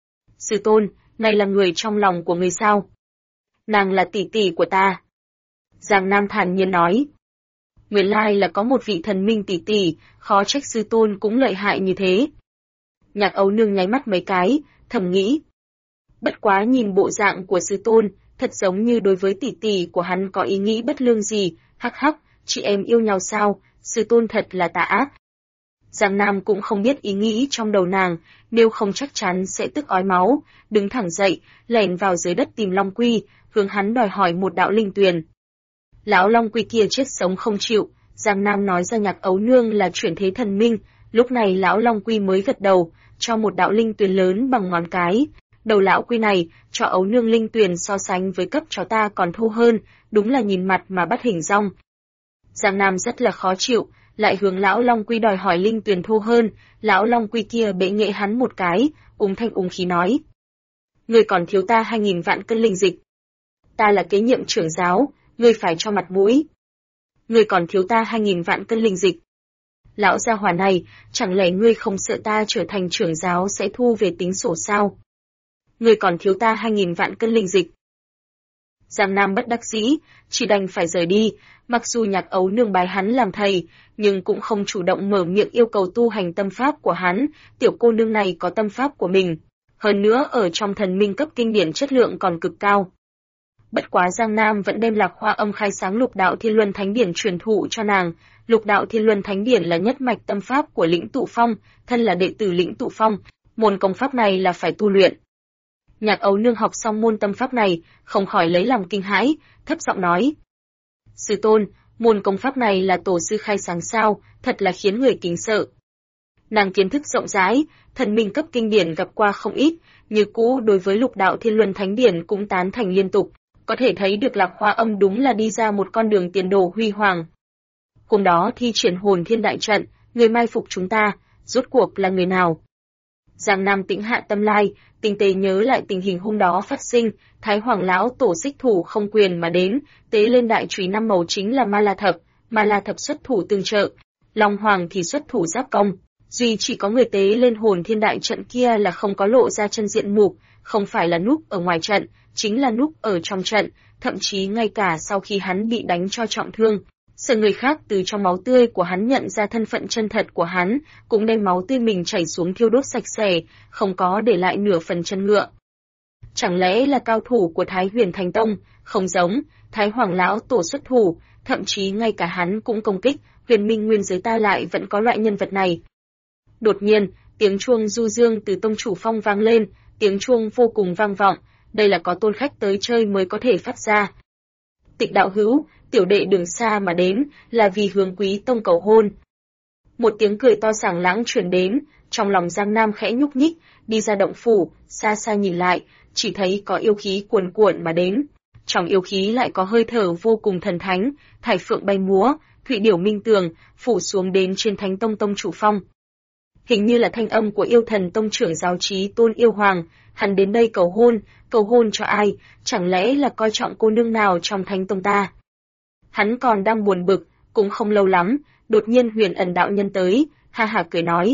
Sư tôn, này là người trong lòng của người sao? Nàng là tỷ tỷ của ta. Giang Nam thản nhiên nói. Nguyên lai là có một vị thần minh tỷ tỷ, khó trách sư tôn cũng lợi hại như thế. Nhạc Ấu Nương nháy mắt mấy cái, thầm nghĩ. Bất quá nhìn bộ dạng của sư tôn, thật giống như đối với tỷ tỷ của hắn có ý nghĩ bất lương gì, hắc hắc, chị em yêu nhau sao, sư tôn thật là tà ác. Giang Nam cũng không biết ý nghĩ trong đầu nàng, nếu không chắc chắn sẽ tức ói máu, đứng thẳng dậy, lẻn vào dưới đất tìm Long Quy, hướng hắn đòi hỏi một đạo linh tuyền. Lão Long Quy kia chết sống không chịu, Giang Nam nói ra Nhạc Ấu Nương là chuyển thế thần minh, lúc này lão Long Quy mới gật đầu, cho một đạo linh tuyền lớn bằng ngón cái. Đầu lão Quy này, cho Ấu Nương linh tuyền so sánh với cấp cho ta còn thô hơn, đúng là nhìn mặt mà bắt hình dong. Giang Nam rất là khó chịu, lại hướng lão Long Quy đòi hỏi linh tuyền thô hơn, lão Long Quy kia bệ nghệ hắn một cái, úng thanh úng khí nói. Ngươi còn thiếu ta 2.000 vạn cân linh dịch. Ta là kế nhiệm trưởng giáo, ngươi phải cho mặt mũi. Ngươi còn thiếu ta 2.000 vạn cân linh dịch. Lão gia hỏa này, chẳng lẽ ngươi không sợ ta trở thành trưởng giáo sẽ thu về tính sổ sao? Ngươi còn thiếu ta 2.000 vạn cân linh dịch. Giang Nam bất đắc dĩ, chỉ đành phải rời đi, mặc dù Nhạc Ấu Nương bái hắn làm thầy, nhưng cũng không chủ động mở miệng yêu cầu tu hành tâm pháp của hắn, tiểu cô nương này có tâm pháp của mình, hơn nữa ở trong thần minh cấp kinh điển chất lượng còn cực cao. Bất quá Giang Nam vẫn đem Lạc Hoa Âm khai sáng Lục Đạo Thiên Luân Thánh Điển truyền thụ cho nàng. Lục Đạo Thiên Luân Thánh Điển là nhất mạch tâm pháp của Lĩnh Tụ Phong, thân là đệ tử Lĩnh Tụ Phong, môn công pháp này là phải tu luyện. Nhạc Ấu Nương học xong môn tâm pháp này, không khỏi lấy lòng kinh hãi, thấp giọng nói: "Sư tôn, môn công pháp này là tổ sư khai sáng sao, thật là khiến người kính sợ." Nàng kiến thức rộng rãi, thần minh cấp kinh điển gặp qua không ít, như cũ đối với Lục Đạo Thiên Luân Thánh Điển cũng tán thành liên tục, có thể thấy được Lạc Hoa Âm đúng là đi ra một con đường tiền đồ huy hoàng. Hôm đó thi triển Hồn Thiên đại trận, người mai phục chúng ta, rốt cuộc là người nào? Giang Nam tĩnh hạ tâm lai, tinh tế nhớ lại tình hình hôm đó phát sinh, Thái Hoàng lão tổ xích thủ không quyền mà đến, tế lên đại chùy 5 màu chính là Ma La Thập xuất thủ tương trợ, Long Hoàng thì xuất thủ giáp công, duy chỉ có người tế lên Hồn Thiên đại trận kia là không có lộ ra chân diện mục, không phải là núp ở ngoài trận, chính là núp ở trong trận, thậm chí ngay cả sau khi hắn bị đánh cho trọng thương, sợ người khác từ trong máu tươi của hắn nhận ra thân phận chân thật của hắn, cũng đem máu tươi mình chảy xuống thiêu đốt sạch sẽ, không có để lại nửa phần chân ngựa. Chẳng lẽ là cao thủ của Thái Huyền Thánh Tông? Không giống, Thái Hoàng lão tổ xuất thủ, thậm chí ngay cả hắn cũng công kích, Huyền Minh nguyên giới ta lại vẫn có loại nhân vật này. Đột nhiên, tiếng chuông du dương từ tông chủ phong vang lên, tiếng chuông vô cùng vang vọng, đây là có tôn khách tới chơi mới có thể phát ra. Tịch đạo hữu, tiểu đệ đường xa mà đến, là vì hướng Quý tông cầu hôn. Một tiếng cười to sảng lãng truyền đến, trong lòng Giang Nam khẽ nhúc nhích, đi ra động phủ, xa xa nhìn lại, chỉ thấy có yêu khí cuồn cuộn mà đến. trong yêu khí lại có hơi thở vô cùng thần thánh, thải phượng bay múa, thụy điểu minh tường, phủ xuống đến trên Thánh Tông tông chủ phong. Hình như là thanh âm của Yêu Thần tông trưởng giáo Chí Tôn Yêu Hoàng, hắn đến đây cầu hôn cho ai, chẳng lẽ là coi trọng cô nương nào trong Thánh Tông ta? Hắn còn đang buồn bực, cũng không lâu lắm, đột nhiên Huyền Ẩn đạo nhân tới, ha ha cười nói: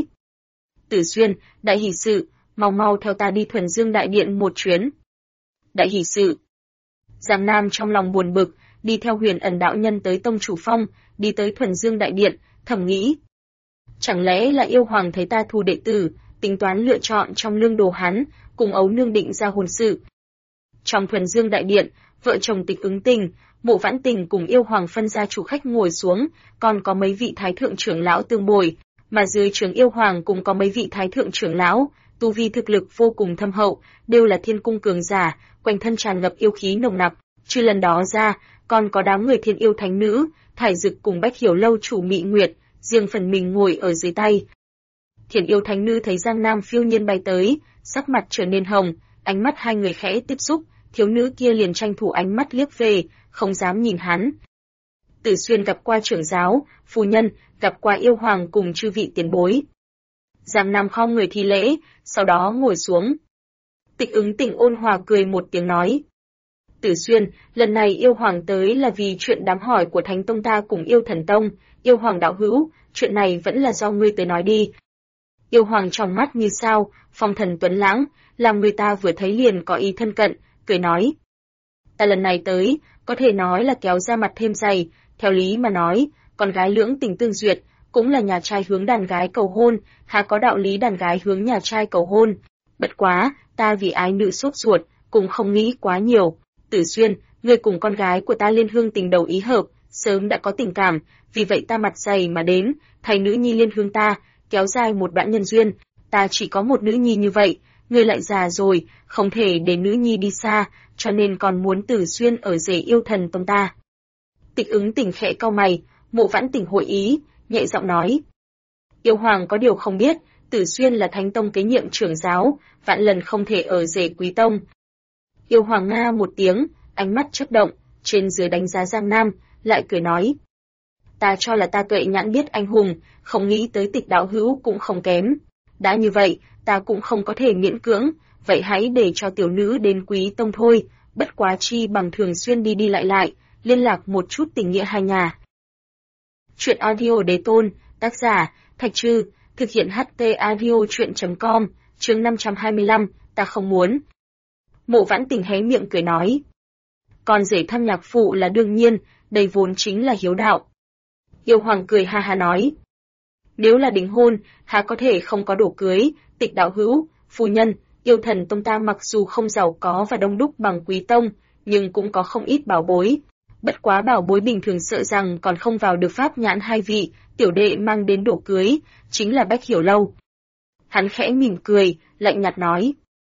Tử Xuyên, đại hỷ sự, mau mau theo ta đi Thuần Dương đại điện một chuyến. Đại hỷ sự. Giang Nam trong lòng buồn bực, đi theo Huyền Ẩn đạo nhân tới tông chủ phong, đi tới Thuần Dương đại điện, thầm nghĩ: chẳng lẽ là Yêu Hoàng thấy ta thu đệ tử, tính toán lựa chọn trong lương đồ hắn, cùng ấu nương định ra hôn sự. Trong Thuần Dương đại điện, vợ chồng Tịch Ứng Tình, Mộ Vãn Tình cùng Yêu Hoàng phân gia chủ khách ngồi xuống, còn có mấy vị thái thượng trưởng lão tương bồi, mà dưới trướng Yêu Hoàng cũng có mấy vị thái thượng trưởng lão, tu vi thực lực vô cùng thâm hậu, đều là thiên cung cường giả, quanh thân tràn ngập yêu khí nồng nặc. Trừ lần đó ra, còn có đám người thiên yêu thánh nữ, Thải Dực cùng Bách Hiểu Lâu chủ Mị Nguyệt, riêng phần mình ngồi ở dưới tay. Thiên yêu thánh nữ thấy Giang Nam phiêu nhiên bay tới, sắc mặt trở nên hồng, ánh mắt hai người khẽ tiếp xúc, thiếu nữ kia liền tranh thủ ánh mắt liếc về, không dám nhìn hắn. Tử Xuyên gặp qua trưởng giáo, phu nhân, gặp qua Yêu Hoàng cùng chư vị tiền bối. Giang Nam khom người thi lễ, sau đó ngồi xuống. Tịch Ứng Tình ôn hòa cười một tiếng nói: Tử Xuyên, lần này Yêu Hoàng tới là vì chuyện đám hỏi của Thánh Tông ta cùng Yêu Thần Tông. Yêu Hoàng đạo hữu, chuyện này vẫn là do ngươi tới nói đi. Yêu Hoàng trong mắt như sao, phong thần tuấn lãng, làm người ta vừa thấy liền có ý thân cận, cười nói: ta lần này tới, có thể nói là kéo ra mặt thêm dày, theo lý mà nói, con gái lưỡng tình tương duyệt, cũng là nhà trai hướng đàn gái cầu hôn, há có đạo lý đàn gái hướng nhà trai cầu hôn. Bất quá, ta vì ái nữ sốt ruột, cũng không nghĩ quá nhiều. Tử Xuyên, ngươi cùng con gái của ta liên hương tình đầu ý hợp, sớm đã có tình cảm, vì vậy ta mặt dày mà đến, thay nữ nhi liên hương ta, kéo dài một đoạn nhân duyên. Ta chỉ có một nữ nhi như vậy, ngươi lại già rồi, không thể để nữ nhi đi xa, cho nên còn muốn Tử Xuyên ở rể Yêu Thần tông ta. Tịch Ứng Tình khẽ cau mày, Mộ Vãn Tình hội ý, nhẹ giọng nói: Yêu Hoàng có điều không biết, Tử Xuyên là Thánh Tông kế nhiệm trưởng giáo, vạn lần không thể ở rể Quý Tông. Yêu Hoàng nga một tiếng, ánh mắt chớp động, trên dưới đánh giá Giang Nam, lại cười nói: ta cho là ta tuệ nhãn biết anh hùng, không nghĩ tới Tịch đạo hữu cũng không kém. Đã như vậy, ta cũng không có thể miễn cưỡng, vậy hãy để cho tiểu nữ đến Quý Tông thôi, bất quá chi bằng thường xuyên đi đi lại, liên lạc một chút tình nghĩa hai nhà. Chuyện audio đế tôn, tác giả, Thạch Trư, thực hiện HT audio chuyện.com, chương 525, ta không muốn. Mộ Vãn Tình hé miệng cười nói: con rể thăm nhạc phụ là đương nhiên, đây vốn chính là hiếu đạo. Yêu Hoàng cười ha ha nói: nếu là đính hôn, há có thể không có đồ cưới, Tịch đạo hữu, phu nhân, Yêu Thần tông ta mặc dù không giàu có và đông đúc bằng Quý Tông, nhưng cũng có không ít bảo bối. Bất quá bảo bối bình thường sợ rằng còn không vào được pháp nhãn hai vị, tiểu đệ mang đến đồ cưới, chính là Bách Hiểu Lâu. Hắn khẽ mỉm cười, lạnh nhạt nói: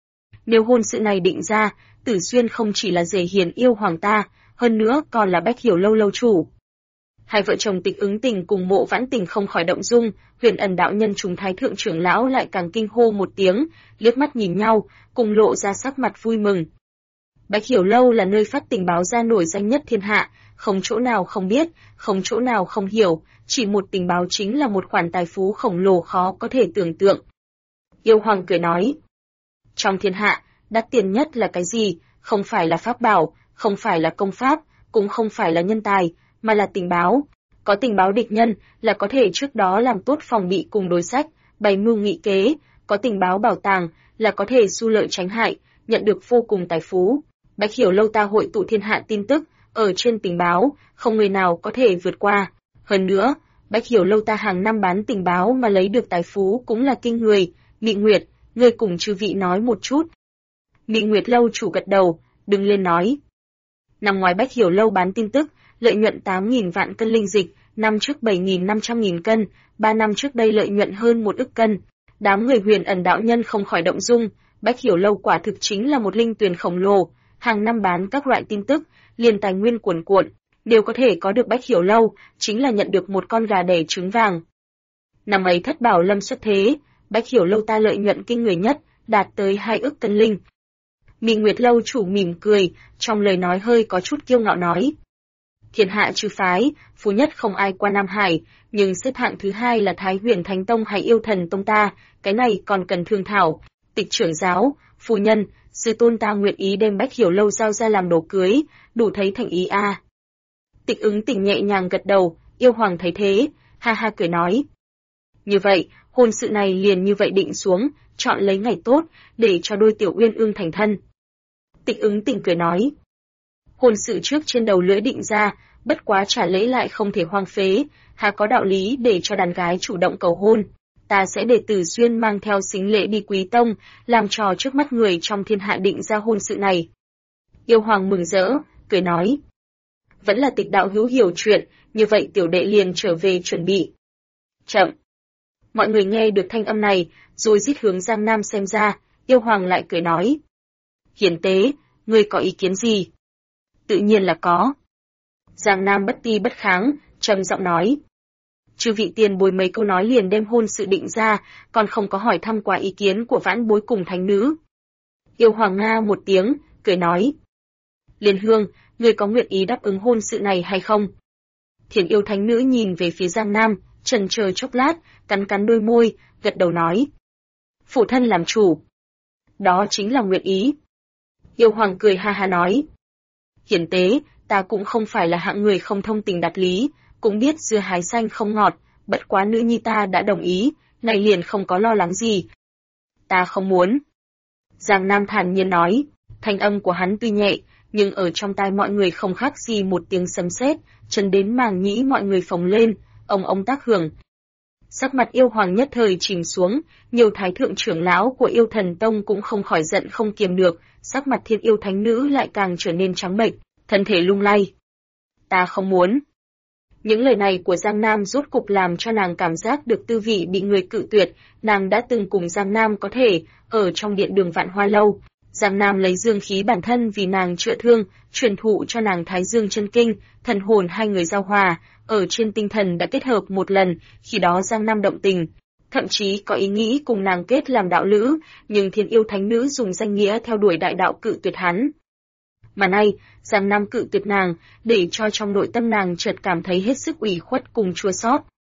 nếu hôn sự này định ra, Tử Xuyên không chỉ là rể hiền Yêu Hoàng ta, hơn nữa còn là Bách Hiểu Lâu lâu chủ. Hai vợ chồng Tịch Ứng Tình cùng Mộ Vãn Tình không khỏi động dung, Huyền Ẩn đạo nhân trùng thái thượng trưởng lão lại càng kinh hô một tiếng, liếc mắt nhìn nhau, cùng lộ ra sắc mặt vui mừng. Bách Hiểu Lâu là nơi phát tình báo ra nổi danh nhất thiên hạ, không chỗ nào không biết, không chỗ nào không hiểu, chỉ một tình báo chính là một khoản tài phú khổng lồ khó có thể tưởng tượng. Yêu Hoàng cười nói: trong thiên hạ, đắt tiền nhất là cái gì? Không phải là pháp bảo, không phải là công pháp, cũng không phải là nhân tài, mà là tình báo. Có tình báo địch nhân là có thể trước đó làm tốt phòng bị cùng đối sách, bày mưu nghị kế, có tình báo bảo tàng là có thể xu lợi tránh hại, nhận được vô cùng tài phú. Bách Hiểu Lâu ta hội tụ thiên hạ tin tức, ở trên tình báo, không người nào có thể vượt qua. Hơn nữa, Bách Hiểu Lâu ta hàng năm bán tình báo mà lấy được tài phú cũng là kinh người. Mị Nguyệt, ngươi cùng chư vị nói một chút. Mị Nguyệt lâu chủ gật đầu, đứng lên nói: năm ngoài Bách Hiểu Lâu bán tin tức, lợi nhuận 8.000 vạn cân linh dịch, năm trước 7.500.000 cân, 3 năm trước đây lợi nhuận hơn 1 ức cân. Đám người Huyền Ẩn đạo nhân không khỏi động dung, Bách Hiểu Lâu quả thực chính là một linh tuyền khổng lồ, hàng năm bán các loại tin tức, liền tài nguyên cuồn cuộn, đều có thể có được Bách Hiểu Lâu, chính là nhận được một con gà đẻ trứng vàng. Năm ấy Thất Bảo Lâm xuất thế, Bách Hiểu Lâu ta lợi nhuận kinh người nhất, đạt tới 2 ức cân linh. Minh Nguyệt lâu chủ mỉm cười, trong lời nói hơi có chút kiêu ngạo nói. Thiên hạ chư phái, phú nhất không ai qua Nam Hải, nhưng xếp hạng thứ hai là Thái Huyền Thánh Tông hay Yêu Thần Tông ta, cái này còn cần thương thảo. Tịch trưởng giáo, phu nhân, sư tôn ta nguyện ý đem Bách Hiểu lâu giao ra làm đồ cưới, đủ thấy thành ý a. Tịch Ứng Tình nhẹ nhàng gật đầu, Yêu Hoàng thấy thế, ha ha cười nói. Như vậy, hôn sự này liền như vậy định xuống, chọn lấy ngày tốt, để cho đôi tiểu uyên ương thành thân. Tịch Ứng Tình cười nói. Hôn sự trước trên đầu lưỡi định ra, bất quá trả lễ lại không thể hoang phế, hà có đạo lý để cho đàn gái chủ động cầu hôn. Ta sẽ để Tử Xuyên mang theo sính lễ đi Quý Tông, làm trò trước mắt người trong thiên hạ định ra hôn sự này. Yêu Hoàng mừng rỡ, cười nói. Vẫn là Tịch đạo hữu hiểu chuyện, như vậy tiểu đệ liền trở về chuẩn bị. Chậm. Mọi người nghe được thanh âm này, rồi rít hướng Giang Nam xem ra, Yêu Hoàng lại cười nói. Hiển tế, ngươi có ý kiến gì? Tự nhiên là có. Giang Nam bất ti bất kháng, trầm giọng nói. Chư vị tiền bối mấy câu nói liền đem hôn sự định ra, còn không có hỏi thăm qua ý kiến của vãn bối cùng thánh nữ. Yêu Hoàng nga một tiếng, cười nói. Liên Hương, ngươi có nguyện ý đáp ứng hôn sự này hay không? Thiền yêu thánh nữ nhìn về phía Giang Nam, chần chờ chốc lát, cắn cắn đôi môi, gật đầu nói. Phụ thân làm chủ. Đó chính là nguyện ý. Yêu Hoàng cười ha ha nói. Hiển tế, ta cũng không phải là hạng người không thông tình đạt lý, cũng biết dưa hái xanh không ngọt, bất quá nữ nhi ta đã đồng ý, này liền không có lo lắng gì. Ta không muốn. Giang Nam thản nhiên nói, thanh âm của hắn tuy nhẹ, nhưng ở trong tai mọi người không khác gì một tiếng sấm sét, chấn đến màng nhĩ mọi người phồng lên, ông tác hưởng. Sắc mặt Yêu Hoàng nhất thời chìm xuống, nhiều thái thượng trưởng lão của Yêu Thần Tông cũng không khỏi giận không kiềm được, sắc mặt Thiên Yêu Thánh Nữ lại càng trở nên trắng bệch, thân thể lung lay. Ta không muốn. Những lời này của Giang Nam rốt cục làm cho nàng cảm giác được tư vị bị người cự tuyệt, nàng đã từng cùng Giang Nam có thể, ở trong điện đường Vạn Hoa Lâu. Giang Nam lấy dương khí bản thân vì nàng chữa thương, truyền thụ cho nàng Thái Dương chân kinh, thần hồn hai người giao hòa, ở trên tinh thần đã kết hợp một lần, khi đó Giang Nam động tình, thậm chí có ý nghĩ cùng nàng kết làm đạo lữ, nhưng Thiên Yêu Thánh Nữ dùng danh nghĩa theo đuổi đại đạo cự tuyệt hắn. Mà nay, Giang Nam cự tuyệt nàng, để cho trong nội tâm nàng chợt cảm thấy hết sức ủy khuất cùng chua xót.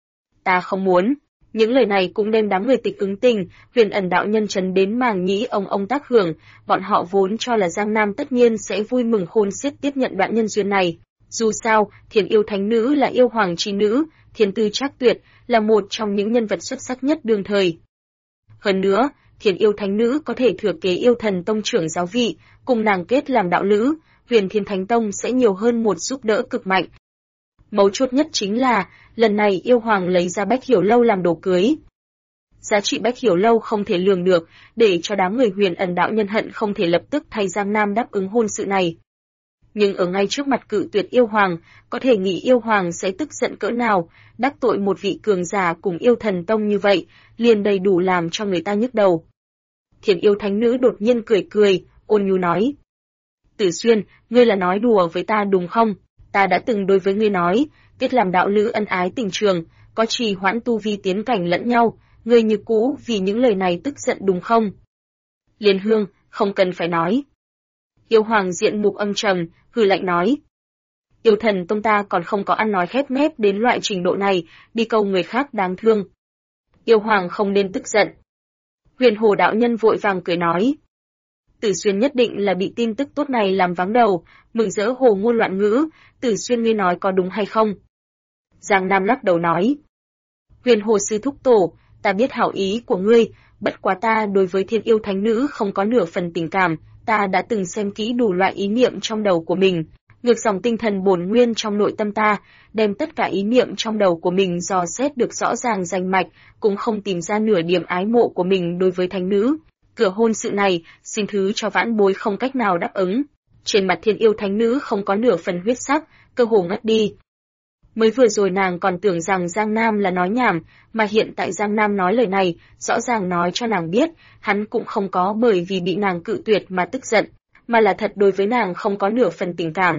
Ta không muốn. Những lời này cũng đem đám người Tịch Ứng Tình, Huyền Ẩn đạo nhân chấn đến màng nhĩ ông tác hưởng, bọn họ vốn cho là Giang Nam tất nhiên sẽ vui mừng khôn xiết tiếp nhận đoạn nhân duyên này. Dù sao, Thiên Yêu Thánh Nữ là yêu hoàng chi nữ, thiên tư trác tuyệt, là một trong những nhân vật xuất sắc nhất đương thời. Hơn nữa, Thiên Yêu Thánh Nữ có thể thừa kế Yêu Thần Tông trưởng giáo vị, cùng nàng kết làm đạo lữ, Huyền Thiên Thánh Tông sẽ nhiều hơn một giúp đỡ cực mạnh. Mấu chốt nhất chính là, lần này Yêu Hoàng lấy ra Bách Hiểu lâu làm đồ cưới. Giá trị Bách Hiểu lâu không thể lường được, để cho đám người Huyền Ẩn đạo nhân hận không thể lập tức thay Giang Nam đáp ứng hôn sự này. Nhưng ở ngay trước mặt cự tuyệt Yêu Hoàng, có thể nghĩ Yêu Hoàng sẽ tức giận cỡ nào, đắc tội một vị cường giả cùng Yêu Thần Tông như vậy, liền đầy đủ làm cho người ta nhức đầu. Thiên Yêu Thánh Nữ đột nhiên cười, ôn nhu nói. Tử Xuyên, ngươi là nói đùa với ta đúng không? Ta đã từng đối với ngươi nói, kết làm đạo lữ ân ái tình trường, có trì hoãn tu vi tiến cảnh lẫn nhau, ngươi như cũ vì những lời này tức giận đúng không? Liên Hương, không cần phải nói. Yêu Hoàng diện mục âm trầm, hừ lạnh nói. Yêu Thần Tông ta còn không có ăn nói khép nép đến loại trình độ này, đi câu người khác đáng thương. Yêu Hoàng không nên tức giận. Huyền Hồ đạo nhân vội vàng cười nói. Tử Xuyên nhất định là bị tin tức tốt này làm vắng đầu, mừng rỡ hồ ngôn loạn ngữ, Tử Xuyên ngươi nói có đúng hay không? Giang Nam lắc đầu nói. Huyền Hồ sư thúc tổ, ta biết hảo ý của ngươi, bất quá ta đối với Thiên Yêu Thánh Nữ không có nửa phần tình cảm, ta đã từng xem kỹ đủ loại ý niệm trong đầu của mình, ngược dòng tinh thần bổn nguyên trong nội tâm ta, đem tất cả ý niệm trong đầu của mình dò xét được rõ ràng rành mạch, cũng không tìm ra nửa điểm ái mộ của mình đối với thánh nữ. Cửa hôn sự này, xin thứ cho vãn bối không cách nào đáp ứng. Trên mặt Thiên Yêu Thánh Nữ không có nửa phần huyết sắc, cơ hồ ngất đi. Mới vừa rồi nàng còn tưởng rằng Giang Nam là nói nhảm, mà hiện tại Giang Nam nói lời này, rõ ràng nói cho nàng biết, hắn cũng không có bởi vì bị nàng cự tuyệt mà tức giận, mà là thật đối với nàng không có nửa phần tình cảm.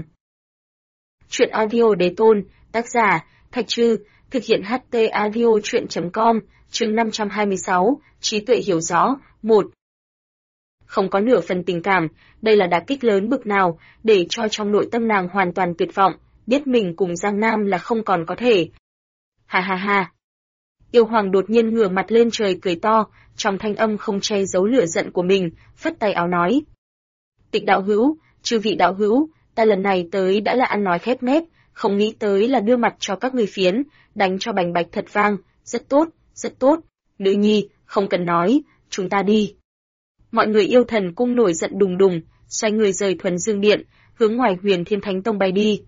Chuyện audio đế tôn, tác giả, Thạch Trư, thực hiện HT audio chuyện.com, chương 526, trí tuệ hiểu rõ, 1. không có nửa phần tình cảm, đây là đả kích lớn bực nào, để cho trong nội tâm nàng hoàn toàn tuyệt vọng, biết mình cùng Giang Nam là không còn có thể. Ha ha ha. Yêu Hoàng đột nhiên ngửa mặt lên trời cười to, trong thanh âm không che giấu lửa giận của mình, phất tay áo nói. Tịch đạo hữu, chư vị đạo hữu, ta lần này tới đã là ăn nói khép nép, không nghĩ tới là đưa mặt cho các người phiến, đánh cho bành bạch thật vang, rất tốt, rất tốt. Nữ nhi, không cần nói, chúng ta đi. Mọi người yêu thần cung nổi giận đùng đùng, xoay người rời Thuần Dương Điện, hướng ngoài Huyền Thiên Thánh Tông bay đi.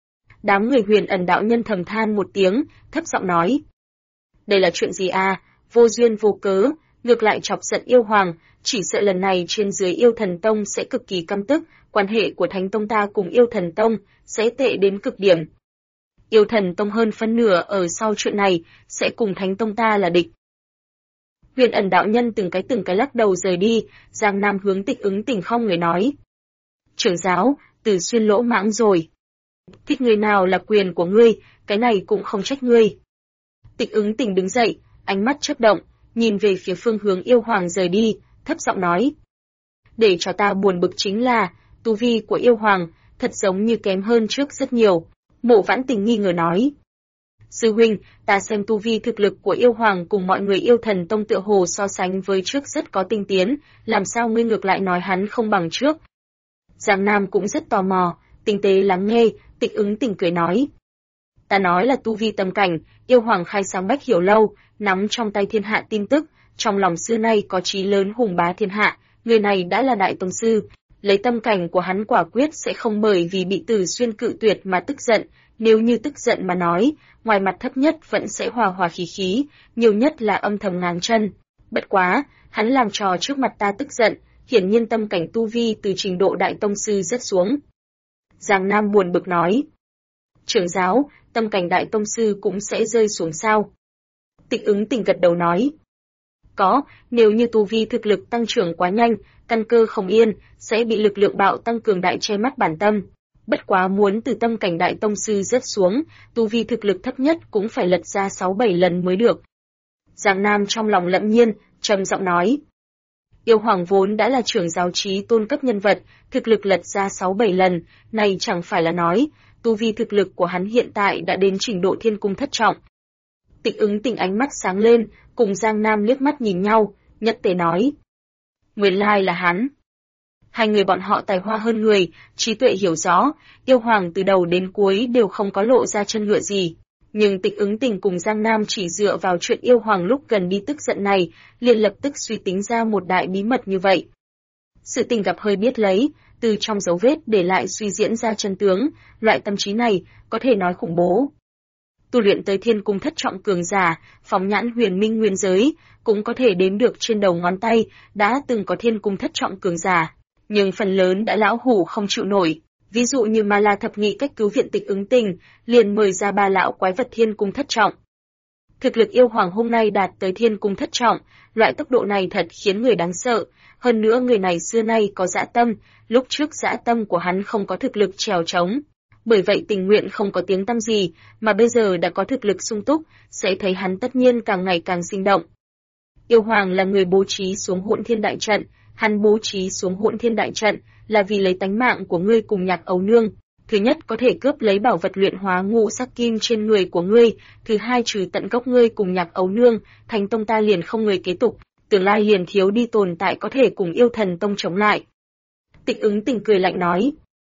Đám người Huyền Ẩn đạo nhân thầm than một tiếng, thấp giọng nói. Đây là chuyện gì à, vô duyên vô cớ, ngược lại chọc giận yêu hoàng, chỉ sợ lần này trên dưới yêu thần tông sẽ cực kỳ căm tức, quan hệ của Thánh Tông ta cùng yêu thần tông sẽ tệ đến cực điểm. Yêu thần tông hơn phân nửa ở sau chuyện này sẽ cùng Thánh Tông ta là địch. Huyền Ẩn đạo nhân từng cái lắc đầu rời đi, Giang Nam hướng Tịch Ứng Tình không người nói. Trưởng giáo, Từ Xuyên lỗ mãng rồi. Thích người nào là quyền của ngươi, cái này cũng không trách ngươi. Tịch Ứng Tình đứng dậy, ánh mắt chớp động, nhìn về phía phương hướng yêu hoàng rời đi, thấp giọng nói. Để cho ta buồn bực chính là, tu vi của yêu hoàng, thật giống như kém hơn trước rất nhiều. Mộ Vãn Tình nghi ngờ nói. Sư huynh, ta xem tu vi thực lực của yêu hoàng cùng mọi người yêu thần tông tựa hồ so sánh với trước rất có tinh tiến, làm sao ngươi ngược lại nói hắn không bằng trước. Giang Nam cũng rất tò mò, tinh tế lắng nghe, Tịch Ứng Tình cười nói. Ta nói là tu vi tâm cảnh, yêu hoàng khai sáng Bách Hiểu Lâu, nắm trong tay thiên hạ tin tức, trong lòng xưa nay có chí lớn hùng bá thiên hạ, người này đã là đại tông sư, lấy tâm cảnh của hắn quả quyết sẽ không bởi vì bị Từ Xuyên cự tuyệt mà tức giận, nếu như tức giận mà nói, ngoài mặt thấp nhất vẫn sẽ hòa hòa khí khí, nhiều nhất là âm thầm ngáng chân. Bất quá, hắn làm trò trước mặt ta tức giận, hiển nhiên tâm cảnh tu vi từ trình độ đại tông sư rất xuống. Giang Nam buồn bực nói. Trưởng giáo, tâm cảnh đại tông sư cũng sẽ rơi xuống sao? Tịch Ứng Tình gật đầu nói. Có, nếu như tu vi thực lực tăng trưởng quá nhanh, căn cơ không yên, sẽ bị lực lượng bạo tăng cường đại che mắt bản tâm. Bất quá muốn từ tâm cảnh đại tông sư rớt xuống, tu vi thực lực thấp nhất cũng phải lật ra 6-7 lần mới được. Giang Nam trong lòng lẫm nhiên, trầm giọng nói. Yêu hoàng vốn đã là trưởng giáo trí tôn cấp nhân vật, thực lực lật ra 6-7 lần, này chẳng phải là nói, tu vi thực lực của hắn hiện tại đã đến trình độ thiên cung thất trọng. Tịch Ứng Tình ánh mắt sáng lên, cùng Giang Nam liếc mắt nhìn nhau, nhất tề nói. Nguyên lai là hắn. Hai người bọn họ tài hoa hơn người, trí tuệ hiểu rõ, yêu hoàng từ đầu đến cuối đều không có lộ ra chân ngựa gì. Nhưng Tịch Ứng Tình cùng Giang Nam chỉ dựa vào chuyện yêu hoàng lúc gần đi tức giận này, liền lập tức suy tính ra một đại bí mật như vậy. Sự tình gặp hơi biết lấy, từ trong dấu vết để lại suy diễn ra chân tướng, loại tâm trí này có thể nói khủng bố. Tu luyện tới thiên cung thất trọng cường giả, phóng nhãn huyền minh nguyên giới, cũng có thể đếm được trên đầu ngón tay, đã từng có thiên cung thất trọng cường giả, nhưng phần lớn đã lão hủ không chịu nổi. Ví dụ như Ma La thập nghị cách cứu viện Tịch Ứng Tình, liền mời ra 3 lão quái vật thiên cung thất trọng. Thực lực yêu hoàng hôm nay đạt tới thiên cung thất trọng, loại tốc độ này thật khiến người đáng sợ, hơn nữa người này xưa nay có dã tâm, lúc trước dã tâm của hắn không có thực lực trèo trống. Bởi vậy tình nguyện không có tiếng tăm gì, mà bây giờ đã có thực lực sung túc, sẽ thấy hắn tất nhiên càng ngày càng sinh động. Yêu hoàng là người bố trí xuống Hỗn Thiên Đại Trận, hắn bố trí xuống Hỗn Thiên Đại Trận là vì lấy tánh mạng của ngươi cùng Nhạc Ấu Nương. Thứ nhất có thể cướp lấy bảo vật luyện hóa ngũ sắc kim trên người của ngươi, thứ hai trừ tận gốc ngươi cùng Nhạc Ấu Nương, Thánh Tông ta liền không người kế tục, tương lai liền thiếu đi tồn tại có thể cùng Yêu Thần Tông chống lại. Tịch Ứng Tình cười lạnh nói.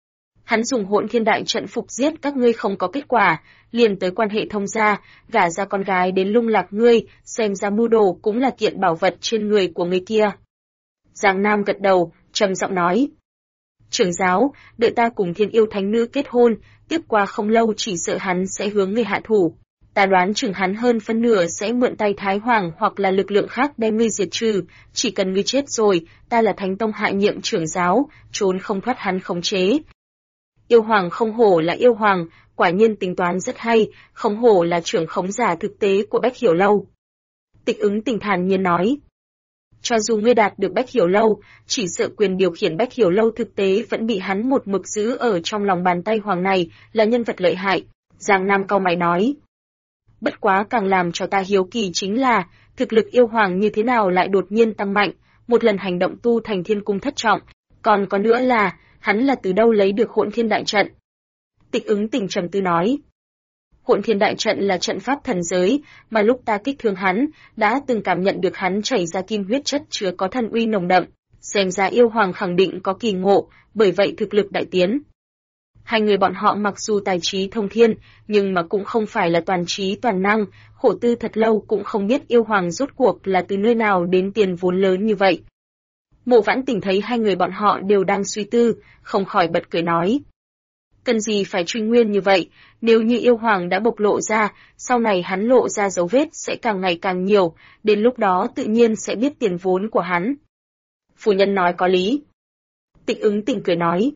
Hắn dùng Hỗn Thiên Đại Trận phục giết các ngươi không có kết quả, liền tới quan hệ thông gia, gả ra con gái đến lung lạc ngươi, xem ra mưu đồ cũng là kiện bảo vật trên người của người kia. Giang Nam gật đầu, trầm giọng nói. Trưởng giáo, đợi ta cùng Thiên Yêu Thánh Nữ kết hôn, tiếp qua không lâu chỉ sợ hắn sẽ hướng người hạ thủ. Ta đoán chừng hắn hơn phân nửa sẽ mượn tay Thái Hoàng hoặc là lực lượng khác đem ngươi diệt trừ, chỉ cần ngươi chết rồi, ta là Thánh Tông hạ nhiệm trưởng giáo, trốn không thoát hắn khống chế. Yêu hoàng không hổ là yêu hoàng, quả nhiên tính toán rất hay, không hổ là trưởng khống giả thực tế của Bách Hiểu Lâu. Tịch Ứng Tình thản nhiên nói. Cho dù ngươi đạt được Bách Hiểu Lâu, chỉ sợ quyền điều khiển Bách Hiểu Lâu thực tế vẫn bị hắn một mực giữ ở trong lòng bàn tay hoàng này, là nhân vật lợi hại. Giang Nam cau mày nói. Bất quá càng làm cho ta hiếu kỳ chính là, thực lực yêu hoàng như thế nào lại đột nhiên tăng mạnh, một lần hành động tu thành thiên cung thất trọng, còn có nữa là, hắn là từ đâu lấy được Hỗn Thiên Đại Trận? Tịch Ứng Tình trầm tư nói. Hỗn Thiên Đại Trận là trận pháp thần giới, mà lúc ta kích thương hắn, đã từng cảm nhận được hắn chảy ra kim huyết chất chứa có thần uy nồng đậm, xem ra yêu hoàng khẳng định có kỳ ngộ, bởi vậy thực lực đại tiến. Hai người bọn họ mặc dù tài trí thông thiên, nhưng mà cũng không phải là toàn trí toàn năng, khổ tư thật lâu cũng không biết yêu hoàng rốt cuộc là từ nơi nào đến tiền vốn lớn như vậy. Mộ Vãn Tình thấy hai người bọn họ đều đang suy tư, không khỏi bật cười nói. Cần gì phải truy nguyên như vậy, nếu như yêu hoàng đã bộc lộ ra, sau này hắn lộ ra dấu vết sẽ càng ngày càng nhiều, đến lúc đó tự nhiên sẽ biết tiền vốn của hắn. Phu nhân nói có lý. Tịch Ứng Tình cười nói.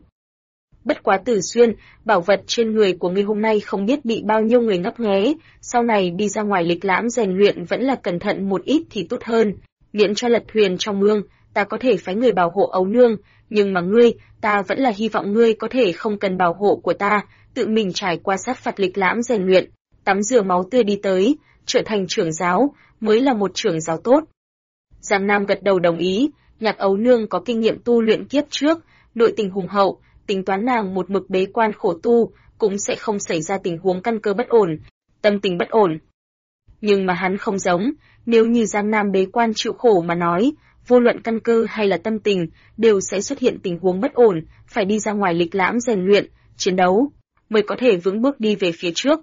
Bất quá Tử Xuyên, bảo vật trên người của ngươi hôm nay không biết bị bao nhiêu người ngấp nghé, sau này đi ra ngoài lịch lãm rèn luyện vẫn là cẩn thận một ít thì tốt hơn, miễn cho lật thuyền trong mương, ta có thể phái người bảo hộ ấu nương, nhưng mà ngươi, ta vẫn là hy vọng ngươi có thể không cần bảo hộ của ta, tự mình trải qua sát phạt lịch lãm rèn luyện, tắm rửa máu tươi đi tới, trở thành trưởng giáo, mới là một trưởng giáo tốt. Giang Nam gật đầu đồng ý, Nhạc ấu nương có kinh nghiệm tu luyện kiếp trước, nội tình hùng hậu, tính toán nàng một mực bế quan khổ tu, cũng sẽ không xảy ra tình huống căn cơ bất ổn, tâm tình bất ổn. Nhưng mà hắn không giống, nếu như Giang Nam bế quan chịu khổ mà nói, vô luận căn cơ hay là tâm tình, đều sẽ xuất hiện tình huống bất ổn, phải đi ra ngoài lịch lãm rèn luyện, chiến đấu, mới có thể vững bước đi về phía trước.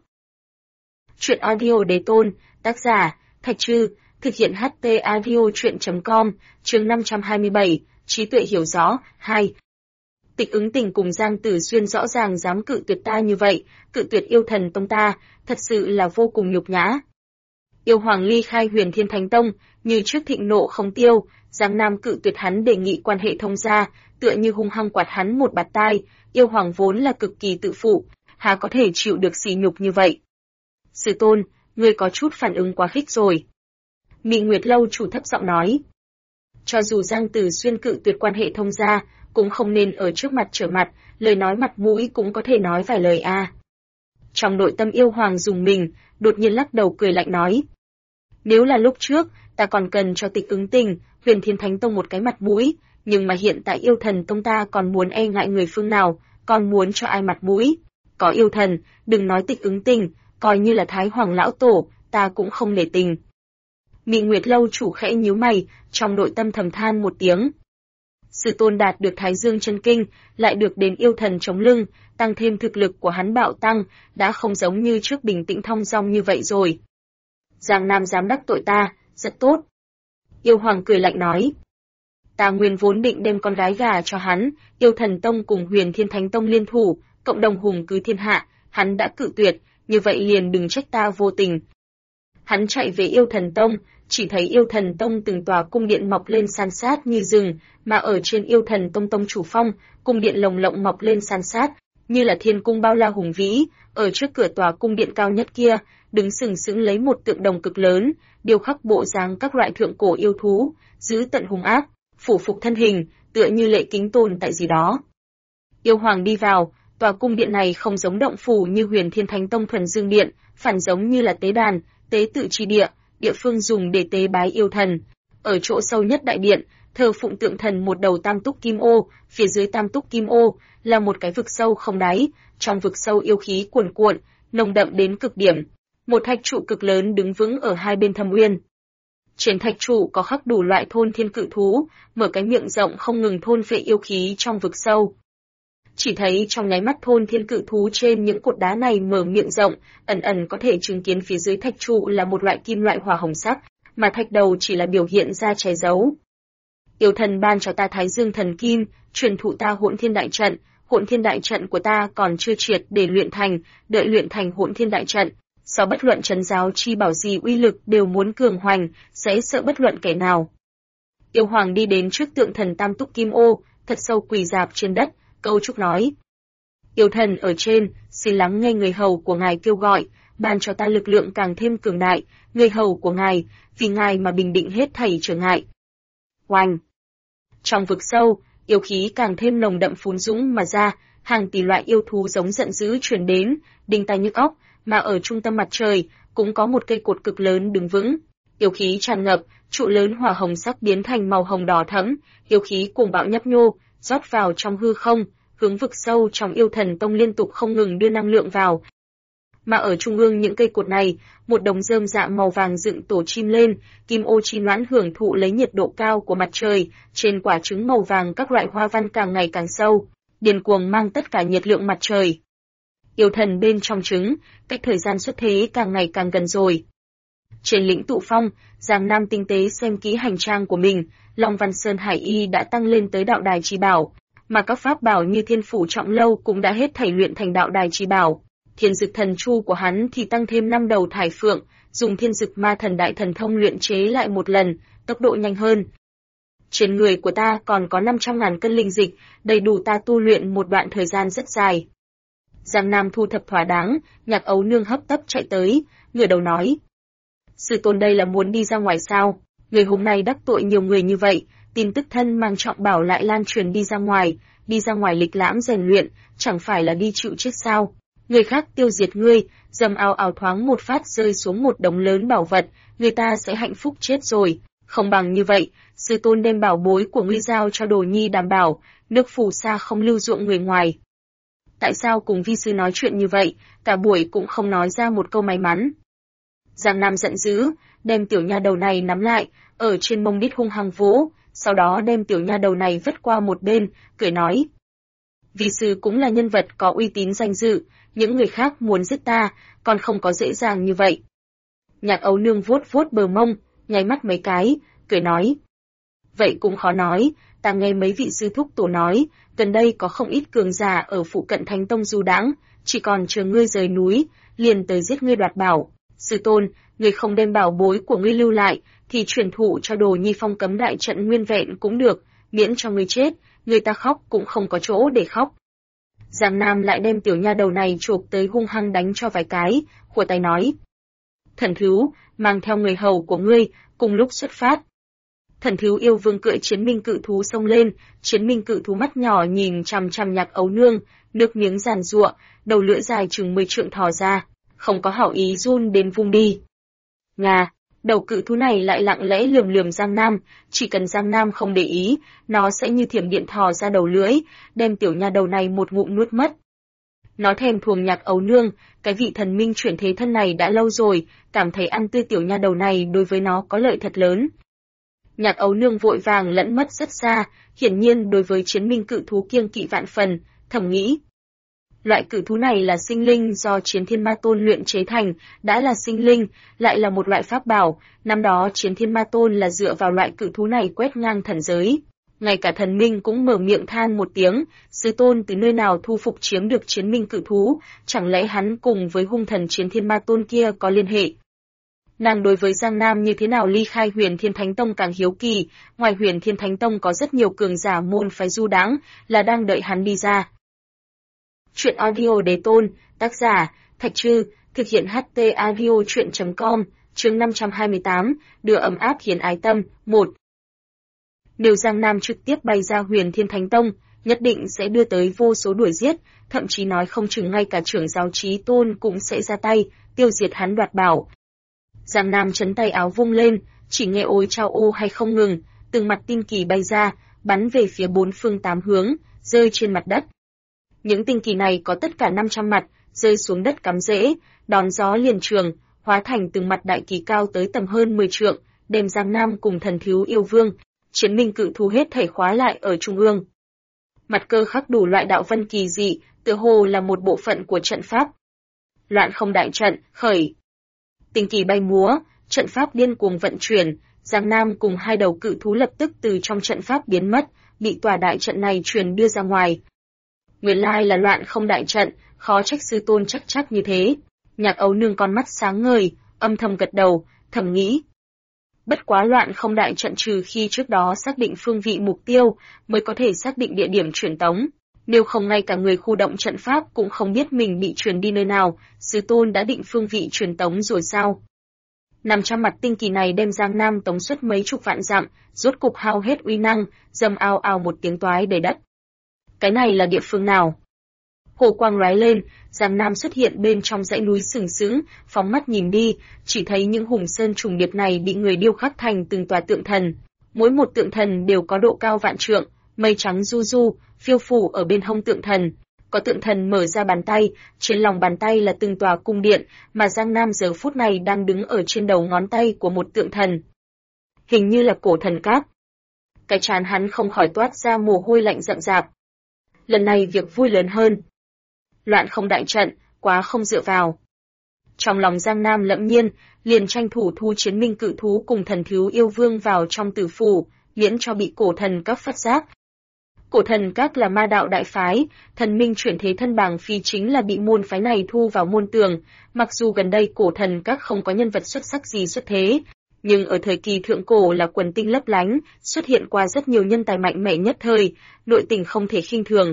Chuyện audio Đế Tôn, tác giả, Thạch Trư, thực hiện HT audio chuyện.com, chương 527, trí tuệ hiểu rõ, 2. Tịch Ứng Tình cùng Giang Tử Xuyên rõ ràng dám cự tuyệt ta như vậy, cự tuyệt yêu thần tông ta, thật sự là vô cùng nhục nhã. Yêu hoàng ly khai Huyền Thiên Thánh Tông, như trước thịnh nộ không tiêu, Giang Nam cự tuyệt hắn đề nghị quan hệ thông gia, tựa như hung hăng quạt hắn một bạt tai, yêu hoàng vốn là cực kỳ tự phụ, há có thể chịu được sỉ nhục như vậy. Sư tôn, ngươi có chút phản ứng quá khích rồi. Mị Nguyệt Lâu chủ thấp giọng nói. Cho dù Giang Tử Xuyên cự tuyệt quan hệ thông gia, cũng không nên ở trước mặt trở mặt, lời nói mặt mũi cũng có thể nói vài lời a. Trong nội tâm yêu hoàng dùng mình, đột nhiên lắc đầu cười lạnh nói. Nếu là lúc trước, ta còn cần cho Tịch Ứng Tình, Huyền Thiên Thánh Tông một cái mặt mũi, nhưng mà hiện tại yêu thần tông ta còn muốn e ngại người phương nào, còn muốn cho ai mặt mũi. Có yêu thần, đừng nói Tịch Ứng Tình, coi như là Thái Hoàng Lão Tổ, ta cũng không nể tình. Mị Nguyệt Lâu chủ khẽ nhíu mày, trong nội tâm thầm than một tiếng. Sư tôn đạt được Thái Dương chân kinh, lại được đến yêu thần chống lưng, tăng thêm thực lực của hắn bạo tăng, đã không giống như trước bình tĩnh thong dong như vậy rồi. Giang Nam dám đắc tội ta, rất tốt. Yêu hoàng cười lạnh nói. Ta nguyên vốn định đem con gái gà cho hắn, yêu thần tông cùng Huyền Thiên Thánh Tông liên thủ, cộng đồng hùng cứ thiên hạ, hắn đã cự tuyệt, như vậy liền đừng trách ta vô tình. Hắn chạy về yêu thần tông, chỉ thấy yêu thần tông từng tòa cung điện mọc lên san sát như rừng, mà ở trên yêu thần tông tông chủ phong, cung điện lồng lộng mọc lên san sát, như là thiên cung bao la hùng vĩ, ở trước cửa tòa cung điện cao nhất kia, đứng sừng sững lấy một tượng đồng cực lớn, điêu khắc bộ dáng các loại thượng cổ yêu thú, giữ tận hung ác, phủ phục thân hình, tựa như lệ kính tồn tại gì đó. Yêu hoàng đi vào, tòa cung điện này không giống động phủ như Huyền Thiên Thánh Tông thuần dương điện, phản giống như là tế đàn, tế tự chi địa, địa phương dùng để tế bái yêu thần. Ở chỗ sâu nhất đại điện, thờ phụng tượng thần một đầu tam túc kim ô, phía dưới tam túc kim ô là một cái vực sâu không đáy, trong vực sâu yêu khí cuồn cuộn, nồng đậm đến cực điểm. Một thạch trụ cực lớn đứng vững ở hai bên thâm uyên. Trên thạch trụ có khắc đủ loại thôn thiên cự thú, mở cái miệng rộng không ngừng thôn phệ yêu khí trong vực sâu. Chỉ thấy trong nháy mắt thôn thiên cự thú trên những cột đá này mở miệng rộng, ẩn ẩn có thể chứng kiến phía dưới thạch trụ là một loại kim loại hỏa hồng sắc, mà thạch đầu chỉ là biểu hiện ra che giấu. Yêu thần ban cho ta Thái Dương thần kim, truyền thụ ta Hỗn Thiên Đại Trận, Hỗn Thiên Đại Trận của ta còn chưa triệt để luyện thành, đợi luyện thành Hỗn Thiên Đại Trận, sau bất luận trấn giáo chi bảo gì uy lực đều muốn cường hoành, sẽ sợ bất luận kẻ nào. Yêu hoàng đi đến trước tượng thần tam túc kim ô, thật sâu quỳ rạp trên đất, câu chúc nói. Yêu thần ở trên, xin lắng nghe người hầu của ngài kêu gọi, ban cho ta lực lượng càng thêm cường đại, người hầu của ngài, vì ngài mà bình định hết thảy trở ngại. Oanh! Trong vực sâu, yêu khí càng thêm nồng đậm phún dũng mà ra, hàng tỷ loại yêu thú giống giận dữ truyền đến, đinh tai nhức óc, mà ở trung tâm mặt trời, cũng có một cây cột cực lớn đứng vững. Yêu khí tràn ngập, trụ lớn hỏa hồng sắc biến thành màu hồng đỏ thẫm, yêu khí cuồng bạo nhấp nhô, rót vào trong hư không, hướng vực sâu trong Yêu Thần Tông liên tục không ngừng đưa năng lượng vào. Mà ở trung ương những cây cột này, một đống rơm rạ màu vàng dựng tổ chim lên, kim ô chi noãn hưởng thụ lấy nhiệt độ cao của mặt trời, trên quả trứng màu vàng các loại hoa văn càng ngày càng sâu, điên cuồng mang tất cả nhiệt lượng mặt trời. Yêu thần bên trong trứng, cách thời gian xuất thế càng ngày càng gần rồi. Trên lĩnh tụ phong, Giang Nam tinh tế xem kỹ hành trang của mình, Long Văn Sơn Hải Y đã tăng lên tới đạo đài chi bảo, mà các pháp bảo như Thiên Phủ Trọng Lâu cũng đã hết thảy luyện thành đạo đài chi bảo. Thiên Dực Thần Chu của hắn thì tăng thêm 5 đầu thải phượng, dùng Thiên Dực Ma Thần Đại Thần Thông luyện chế lại một lần, tốc độ nhanh hơn. Trên người của ta còn có 500.000 cân linh dịch, đầy đủ ta tu luyện một đoạn thời gian rất dài. Giang Nam thu thập thỏa đáng, Nhạc Ấu Nương hấp tấp chạy tới, ngửa đầu nói: Sư tôn đây là muốn đi ra ngoài sao? Người hôm nay đắc tội nhiều người như vậy, tin tức thân mang trọng bảo lại lan truyền đi ra ngoài lịch lãm rèn luyện, chẳng phải là đi chịu chết sao? Người khác tiêu diệt ngươi, dầm ào ào thoáng một phát rơi xuống một đống lớn bảo vật, người ta sẽ hạnh phúc chết rồi. Không bằng như vậy, sư tôn đem bảo bối của ngươi giao cho Đồ Nhi đảm bảo, nước phù sa không lưu ruộng người ngoài. Tại sao cùng vi sư nói chuyện như vậy, cả buổi cũng không nói ra một câu may mắn? Giang Nam giận dữ, đem tiểu nha đầu này nắm lại, ở trên mông đít hung hăng vỗ, sau đó đem tiểu nha đầu này vứt qua một bên, cười nói: Vi sư cũng là nhân vật có uy tín danh dự, những người khác muốn giết ta, còn không có dễ dàng như vậy. Nhạc Ấu Nương vuốt vuốt bờ mông, nháy mắt mấy cái, cười nói: Vậy cũng khó nói, ta nghe mấy vị sư thúc tổ nói, gần đây có không ít cường giả ở phụ cận Thánh Tông du đãng, chỉ còn chờ ngươi rời núi, liền tới giết ngươi đoạt bảo. Sư tôn, ngươi không đem bảo bối của ngươi lưu lại, thì truyền thụ cho Đồ Nhi phong cấm đại trận nguyên vẹn cũng được, miễn cho ngươi chết, người ta khóc cũng không có chỗ để khóc. Giang Nam lại đem tiểu nha đầu này chộp tới hung hăng đánh cho vài cái, khua tay nói: Thần Thú, mang theo người hầu của ngươi, cùng lúc xuất phát. Thần Thú yêu vương cưỡi chiến minh cự thú xông lên, chiến minh cự thú mắt nhỏ nhìn chằm chằm Nhạc Ấu Nương, nước miếng giàn giụa, đầu lưỡi dài chừng 10 trượng thò ra, không có hảo ý run đến vung đi. Ngà, đầu cự thú này lại lặng lẽ lườm lườm Giang Nam, chỉ cần Giang Nam không để ý, nó sẽ như thiểm điện thò ra đầu lưỡi, đem tiểu nha đầu này một ngụm nuốt mất. Nó thèm thuồng Nhạc Ấu Nương, cái vị thần minh chuyển thế thân này đã lâu rồi, cảm thấy ăn tươi tiểu nha đầu này đối với nó có lợi thật lớn. Nhạc Ấu Nương vội vàng lẫn mất rất xa, hiển nhiên đối với chiến minh cự thú kiêng kỵ vạn phần, thầm nghĩ: Loại cự thú này là sinh linh do Chiến Thiên Ma Tôn luyện chế thành, đã là sinh linh, lại là một loại pháp bảo, năm đó Chiến Thiên Ma Tôn là dựa vào loại cự thú này quét ngang thần giới. Ngay cả thần minh cũng mở miệng than một tiếng, sư tôn từ nơi nào thu phục chiếm được chiến minh cự thú, chẳng lẽ hắn cùng với hung thần Chiến Thiên Ma Tôn kia có liên hệ? Nàng đối với Giang Nam như thế nào ly khai Huyền Thiên Thánh Tông càng hiếu kỳ, ngoài Huyền Thiên Thánh Tông có rất nhiều cường giả môn phái du đãng, là đang đợi hắn đi ra. Chuyện audio Đế Tôn, tác giả, Thạch Trư, thực hiện HT audio chuyện.com, chương 528, đưa ấm áp hiến ái tâm, 1. Nếu Giang Nam trực tiếp bay ra Huyền Thiên Thánh Tông, nhất định sẽ đưa tới vô số đuổi giết, thậm chí nói không chừng ngay cả trưởng giáo Chí Tôn cũng sẽ ra tay, tiêu diệt hắn đoạt bảo. Giang Nam chấn tay áo vung lên, chỉ nghe ôi chao ô hay không ngừng, từng mặt tinh kỳ bay ra, bắn về phía bốn phương tám hướng, rơi trên mặt đất. Những tinh kỳ này có tất cả 500 mặt, rơi xuống đất cắm rễ, đón gió liền trường, hóa thành từng mặt đại kỳ cao tới tầm hơn 10 trượng, đem Giang Nam cùng thần thiếu yêu vương, chiến minh cự thú hết thảy khóa lại ở trung ương. Mặt cơ khắc đủ loại đạo vân kỳ dị, tựa hồ là một bộ phận của trận pháp. Loạn không đại trận, khởi. Tinh kỳ bay múa, trận pháp điên cuồng vận chuyển, Giang Nam cùng hai đầu cự thú lập tức từ trong trận pháp biến mất, bị tòa đại trận này truyền đưa ra ngoài. Nguyên lai là loạn không đại trận, khó trách sư tôn chắc như thế. Nhạc Ấu Nương con mắt sáng ngời, âm thầm gật đầu, thầm nghĩ. Bất quá loạn không đại trận trừ khi trước đó xác định phương vị mục tiêu, mới có thể xác định địa điểm truyền tống. Nếu không ngay cả người khu động trận pháp cũng không biết mình bị truyền đi nơi nào, sư tôn đã định phương vị truyền tống rồi sao? 500 mặt tinh kỳ này đem Giang Nam tống xuất mấy chục vạn dặm, rốt cục hao hết uy năng, dầm ào ào một tiếng toái đầy đất. Cái này là địa phương nào? Hồ quang lóe lên, Giang Nam xuất hiện bên trong dãy núi sừng sững, phóng mắt nhìn đi, chỉ thấy những hùng sơn trùng điệp này bị người điêu khắc thành từng tòa tượng thần. Mỗi một tượng thần đều có độ cao vạn trượng, mây trắng du du, phiêu phù ở bên hông tượng thần. Có tượng thần mở ra bàn tay, trên lòng bàn tay là từng tòa cung điện, mà Giang Nam giờ phút này đang đứng ở trên đầu ngón tay của một tượng thần. Hình như là cổ thần cát. Cái trán hắn không khỏi toát ra mồ hôi lạnh rậm rạp. Lần này việc vui lớn hơn. Loạn không đại trận, quá không dựa vào. Trong lòng Giang Nam lẫm nhiên, liền tranh thủ thu chiến minh cự thú cùng thần thiếu yêu vương vào trong tử phủ, miễn cho bị cổ thần các phát giác. Cổ thần các là ma đạo đại phái, thần minh chuyển thế thân Bàng Phi chính là bị môn phái này thu vào môn tường, mặc dù gần đây cổ thần các không có nhân vật xuất sắc gì xuất thế, nhưng ở thời kỳ thượng cổ là quần tinh lấp lánh, xuất hiện qua rất nhiều nhân tài mạnh mẽ nhất thời, nội tình không thể khinh thường.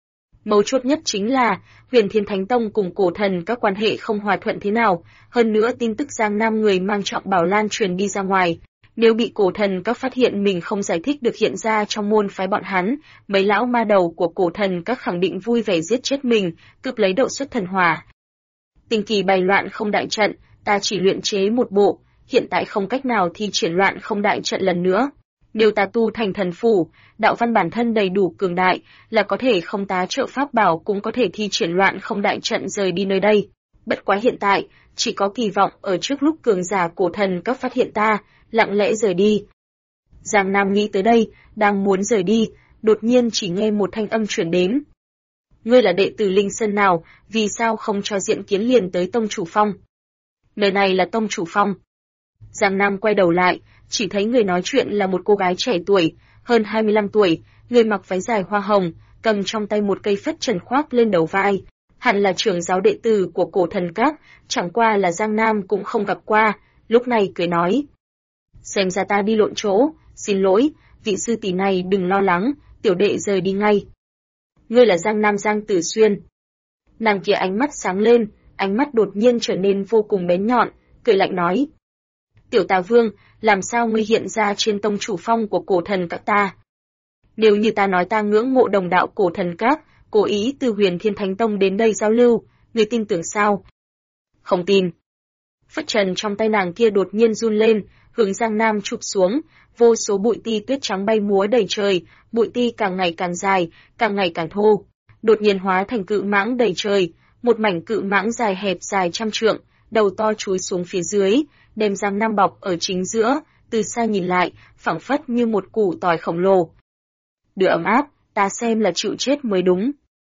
Mấu chốt nhất chính là, Huyền Thiên Thánh Tông cùng cổ thần các quan hệ không hòa thuận thế nào, hơn nữa tin tức Giang Nam người mang trọng bảo lan truyền đi ra ngoài. Nếu bị cổ thần các phát hiện mình không giải thích được hiện ra trong môn phái bọn hắn, mấy lão ma đầu của cổ thần các khẳng định vui vẻ giết chết mình, cướp lấy đậu xuất thần hỏa. Tình kỳ bày loạn không đại trận, ta chỉ luyện chế một bộ, hiện tại không cách nào thi triển loạn không đại trận lần nữa. Nếu ta tu thành thần phủ, đạo văn bản thân đầy đủ cường đại, là có thể không tá trợ pháp bảo cũng có thể thi triển loạn không đại trận rời đi nơi đây. Bất quá hiện tại, chỉ có kỳ vọng ở trước lúc cường giả cổ thần các phát hiện ta, lặng lẽ rời đi. Giang Nam nghĩ tới đây, đang muốn rời đi, đột nhiên chỉ nghe một thanh âm chuyển đến. Ngươi là đệ tử Linh Sơn nào, vì sao không cho diện kiến liền tới Tông Chủ Phong? Nơi này là Tông Chủ Phong. Giang Nam quay đầu lại, chỉ thấy người nói chuyện là một cô gái trẻ tuổi, hơn 25 tuổi, người mặc váy dài hoa hồng, cầm trong tay một cây phất trần khoác lên đầu vai. Hẳn là trưởng giáo đệ tử của cổ thần các, chẳng qua là Giang Nam cũng không gặp qua, lúc này cười nói. Xem ra ta đi lộn chỗ, xin lỗi, vị sư tỷ này đừng lo lắng, tiểu đệ rời đi ngay. Ngươi là Giang Nam Giang Tử Xuyên. Nàng kia ánh mắt sáng lên, ánh mắt đột nhiên trở nên vô cùng bén nhọn, cười lạnh nói. Tiểu Tà Vương, làm sao ngươi hiện ra trên Tông Chủ Phong của cổ thần các ta? Nếu như ta nói ta ngưỡng mộ đồng đạo cổ thần các, cố ý từ Huyền Thiên Thánh Tông đến đây giao lưu, ngươi tin tưởng sao? Không tin. Phất trần trong tay nàng kia đột nhiên run lên, hướng Giang Nam chụp xuống, vô số bụi ti tuyết trắng bay múa đầy trời, bụi ti càng ngày càng dài, càng ngày càng thô, đột nhiên hóa thành cự mãng đầy trời, một mảnh cự mãng dài hẹp dài trăm trượng, đầu to chúi xuống phía dưới, đem Giang Nam bọc ở chính giữa, từ xa nhìn lại, phảng phất như một củ tỏi khổng lồ. Đứa ấm áp, ta xem là chịu chết mới đúng.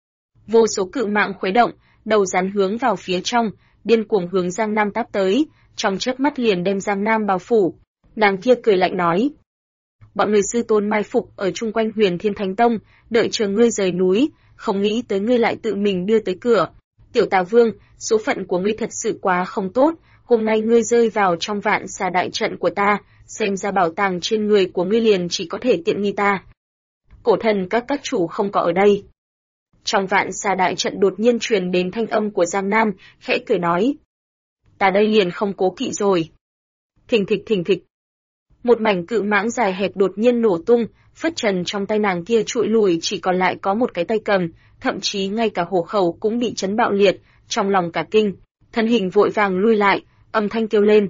Vô số cự mãng khuấy động, đầu rắn hướng vào phía trong, điên cuồng hướng Giang Nam táp tới, trong chớp mắt liền đem Giang Nam bao phủ. Nàng kia cười lạnh nói. Bọn người sư tôn mai phục ở chung quanh Huyền Thiên Thánh Tông, đợi chờ ngươi rời núi, không nghĩ tới ngươi lại tự mình đưa tới cửa. Tiểu Tà Vương, số phận của ngươi thật sự quá không tốt, hôm nay ngươi rơi vào trong vạn xà đại trận của ta, xem ra bảo tàng trên người của ngươi liền chỉ có thể tiện nghi ta. Cổ thần các chủ không có ở đây. Trong vạn xà đại trận đột nhiên truyền đến thanh âm của Giang Nam, khẽ cười nói. Ta đây liền không cố kỵ rồi. Thình thịch. Một mảnh cự mãng dài hẹp đột nhiên nổ tung, phất trần trong tay nàng kia trụi lùi chỉ còn lại có một cái tay cầm, thậm chí ngay cả hổ khẩu cũng bị chấn bạo liệt, trong lòng cả kinh, thân hình vội vàng lui lại, âm thanh kêu lên.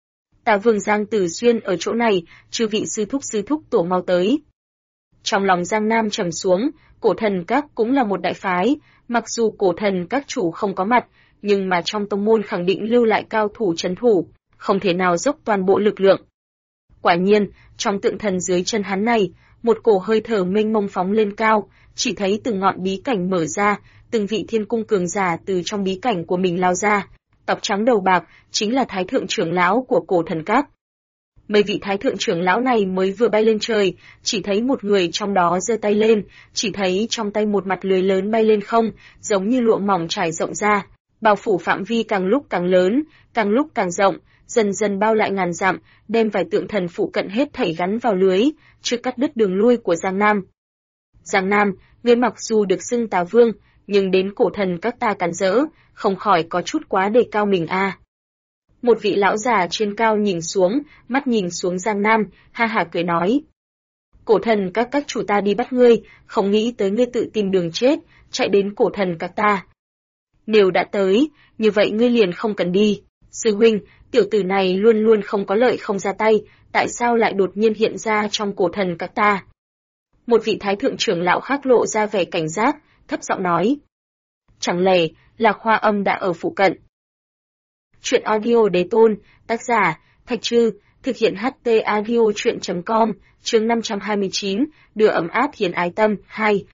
Tà Vương Giang Tử Xuyên ở chỗ này, chư vị sư thúc tổ mau tới. Trong lòng Giang Nam trầm xuống, cổ thần các cũng là một đại phái, mặc dù cổ thần các chủ không có mặt, nhưng mà trong tông môn khẳng định lưu lại cao thủ trấn thủ, không thể nào dốc toàn bộ lực lượng. Quả nhiên, trong tượng thần dưới chân hắn này, một cổ hơi thở mênh mông phóng lên cao, chỉ thấy từng ngọn bí cảnh mở ra, từng vị thiên cung cường giả từ trong bí cảnh của mình lao ra, tóc trắng đầu bạc, chính là thái thượng trưởng lão của cổ thần các. Mấy vị thái thượng trưởng lão này mới vừa bay lên trời, chỉ thấy một người trong đó giơ tay lên, chỉ thấy trong tay một mặt lưới lớn bay lên không, giống như lụa mỏng trải rộng ra, bao phủ phạm vi càng lúc càng lớn, càng lúc càng rộng, dần dần bao lại ngàn dặm, đem vài tượng thần phụ cận hết thảy gắn vào lưới, chưa cắt đứt đường lui của Giang Nam. Giang Nam, ngươi mặc dù được xưng Tà Vương, nhưng đến cổ thần các ta cản rỡ, không khỏi có chút quá đề cao mình a. Một vị lão già trên cao nhìn xuống, mắt nhìn xuống Giang Nam, ha ha cười nói. Cổ thần các chủ ta đi bắt ngươi, không nghĩ tới ngươi tự tìm đường chết, chạy đến cổ thần các ta. Nếu đã tới, như vậy ngươi liền không cần đi. Sư huynh, tiểu tử này luôn luôn không có lợi không ra tay, tại sao lại đột nhiên hiện ra trong cổ thần các ta? Một vị thái thượng trưởng lão khác lộ ra vẻ cảnh giác, thấp giọng nói. Chẳng lẽ, Lạc Hoa Âm đã ở phụ cận? Chuyện audio đế tôn, tác giả, Thạch Trư, thực hiện HT audio chuyện.com, chương 529, đưa ấm áp hiền ái tâm, 2.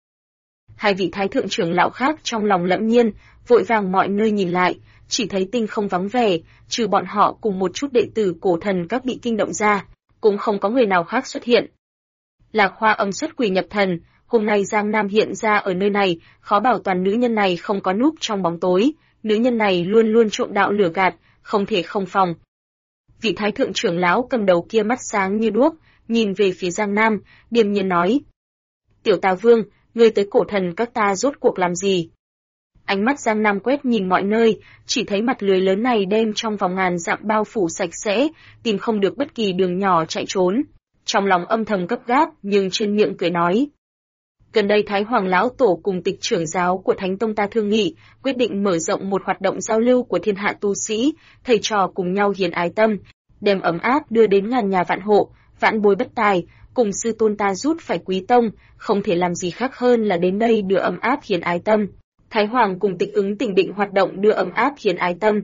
Hai vị thái thượng trưởng lão khác trong lòng lẫm nhiên, vội vàng mọi nơi nhìn lại, chỉ thấy tinh không vắng vẻ, trừ bọn họ cùng một chút đệ tử cổ thần các bị kinh động ra, cũng không có người nào khác xuất hiện. Lạc Hoa Âm xuất quỷ nhập thần, hôm nay Giang Nam hiện ra ở nơi này, khó bảo toàn nữ nhân này không có núp trong bóng tối, nữ nhân này luôn luôn trộm đạo lửa gạt, không thể không phòng. Vị thái thượng trưởng lão cầm đầu kia mắt sáng như đuốc, nhìn về phía Giang Nam, điềm nhiên nói. Tiểu Tà Vương, ngươi tới cổ thần các ta rốt cuộc làm gì? Ánh mắt Giang Nam quét nhìn mọi nơi, chỉ thấy mặt lưới lớn này đem trong vòng ngàn dặm bao phủ sạch sẽ, tìm không được bất kỳ đường nhỏ chạy trốn. Trong lòng âm thầm gấp gáp, nhưng trên miệng cười nói. Gần đây Thái Hoàng Lão Tổ cùng tịch trưởng giáo của Thánh Tông ta thương nghị, quyết định mở rộng một hoạt động giao lưu của thiên hạ tu sĩ, thầy trò cùng nhau hiền ái tâm, đem ấm áp đưa đến ngàn nhà vạn hộ, vạn bối bất tài, cùng sư tôn ta rút phải quý tông, không thể làm gì khác hơn là đến đây đưa ấm áp hiền ái tâm. Thái Hoàng cùng tịch ứng tỉnh định hoạt động đưa ấm áp hiền ái tâm.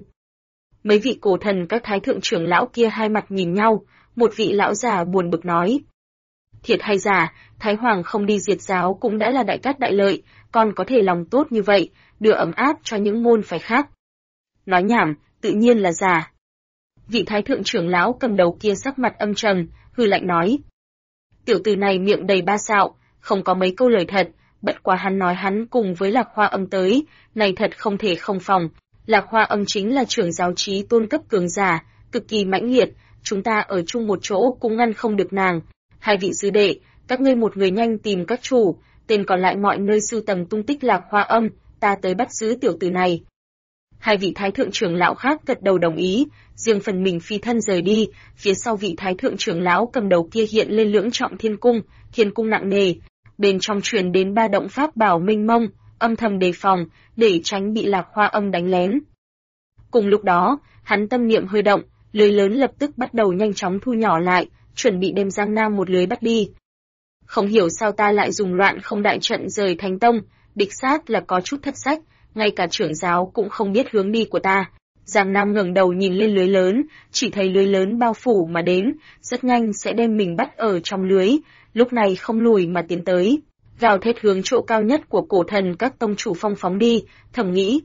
Mấy vị cổ thần các thái thượng trưởng lão kia hai mặt nhìn nhau, một vị lão già buồn bực nói. Thiệt hay giả, Thái Hoàng không đi diệt giáo cũng đã là đại cát đại lợi, còn có thể lòng tốt như vậy, đưa ấm áp cho những môn phái khác. Nói nhảm, tự nhiên là giả. Vị thái thượng trưởng lão cầm đầu kia sắc mặt âm trầm, hừ lạnh nói. Tiểu tử này miệng đầy ba xạo, không có mấy câu lời thật, bất quá hắn nói hắn cùng với Lạc Hoa Âm tới, này thật không thể không phòng. Lạc Hoa Âm chính là trưởng giáo trí tôn cấp cường giả, cực kỳ mãnh liệt, chúng ta ở chung một chỗ cũng ngăn không được nàng. Hai vị sư đệ, các ngươi một người nhanh tìm các chủ, tên còn lại mọi nơi sưu tầm tung tích Lạc Hoa Âm, ta tới bắt giữ tiểu tử này. Hai vị thái thượng trưởng lão khác gật đầu đồng ý, riêng phần mình phi thân rời đi, phía sau vị thái thượng trưởng lão cầm đầu kia hiện lên lưỡng trọng thiên cung nặng nề, bên trong truyền đến ba động pháp bảo minh mông, âm thầm đề phòng, để tránh bị Lạc Hoa Âm đánh lén. Cùng lúc đó, hắn tâm niệm hơi động, lưới lớn lập tức bắt đầu nhanh chóng thu nhỏ lại, chuẩn bị đem Giang Nam một lưới bắt đi. Không hiểu sao ta lại dùng loạn không đại trận rời Thánh Tông, đích xác là có chút thất sách, ngay cả trưởng giáo cũng không biết hướng đi của ta. Giang Nam ngẩng đầu nhìn lên lưới lớn, chỉ thấy lưới lớn bao phủ mà đến, rất nhanh sẽ đem mình bắt ở trong lưới, lúc này không lùi mà tiến tới, gào thét hướng chỗ cao nhất của cổ thần các tông chủ phong phóng đi, thầm nghĩ.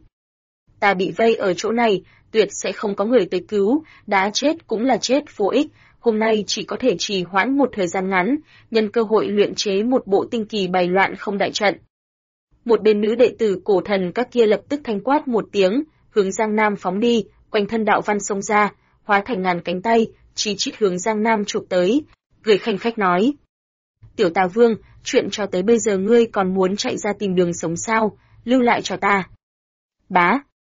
Ta bị vây ở chỗ này, tuyệt sẽ không có người tới cứu, đã chết cũng là chết vô ích, hôm nay chỉ có thể trì hoãn một thời gian ngắn, nhân cơ hội luyện chế một bộ tinh kỳ bày loạn không đại trận. Một bên nữ đệ tử cổ thần các kia lập tức thanh quát một tiếng, hướng Giang Nam phóng đi, quanh thân đạo văn xông ra, hóa thành ngàn cánh tay, chi chít hướng Giang Nam chụp tới, cười khanh khách nói. Tiểu Tà Vương, chuyện cho tới bây giờ ngươi còn muốn chạy ra tìm đường sống sao, lưu lại cho ta. Bá.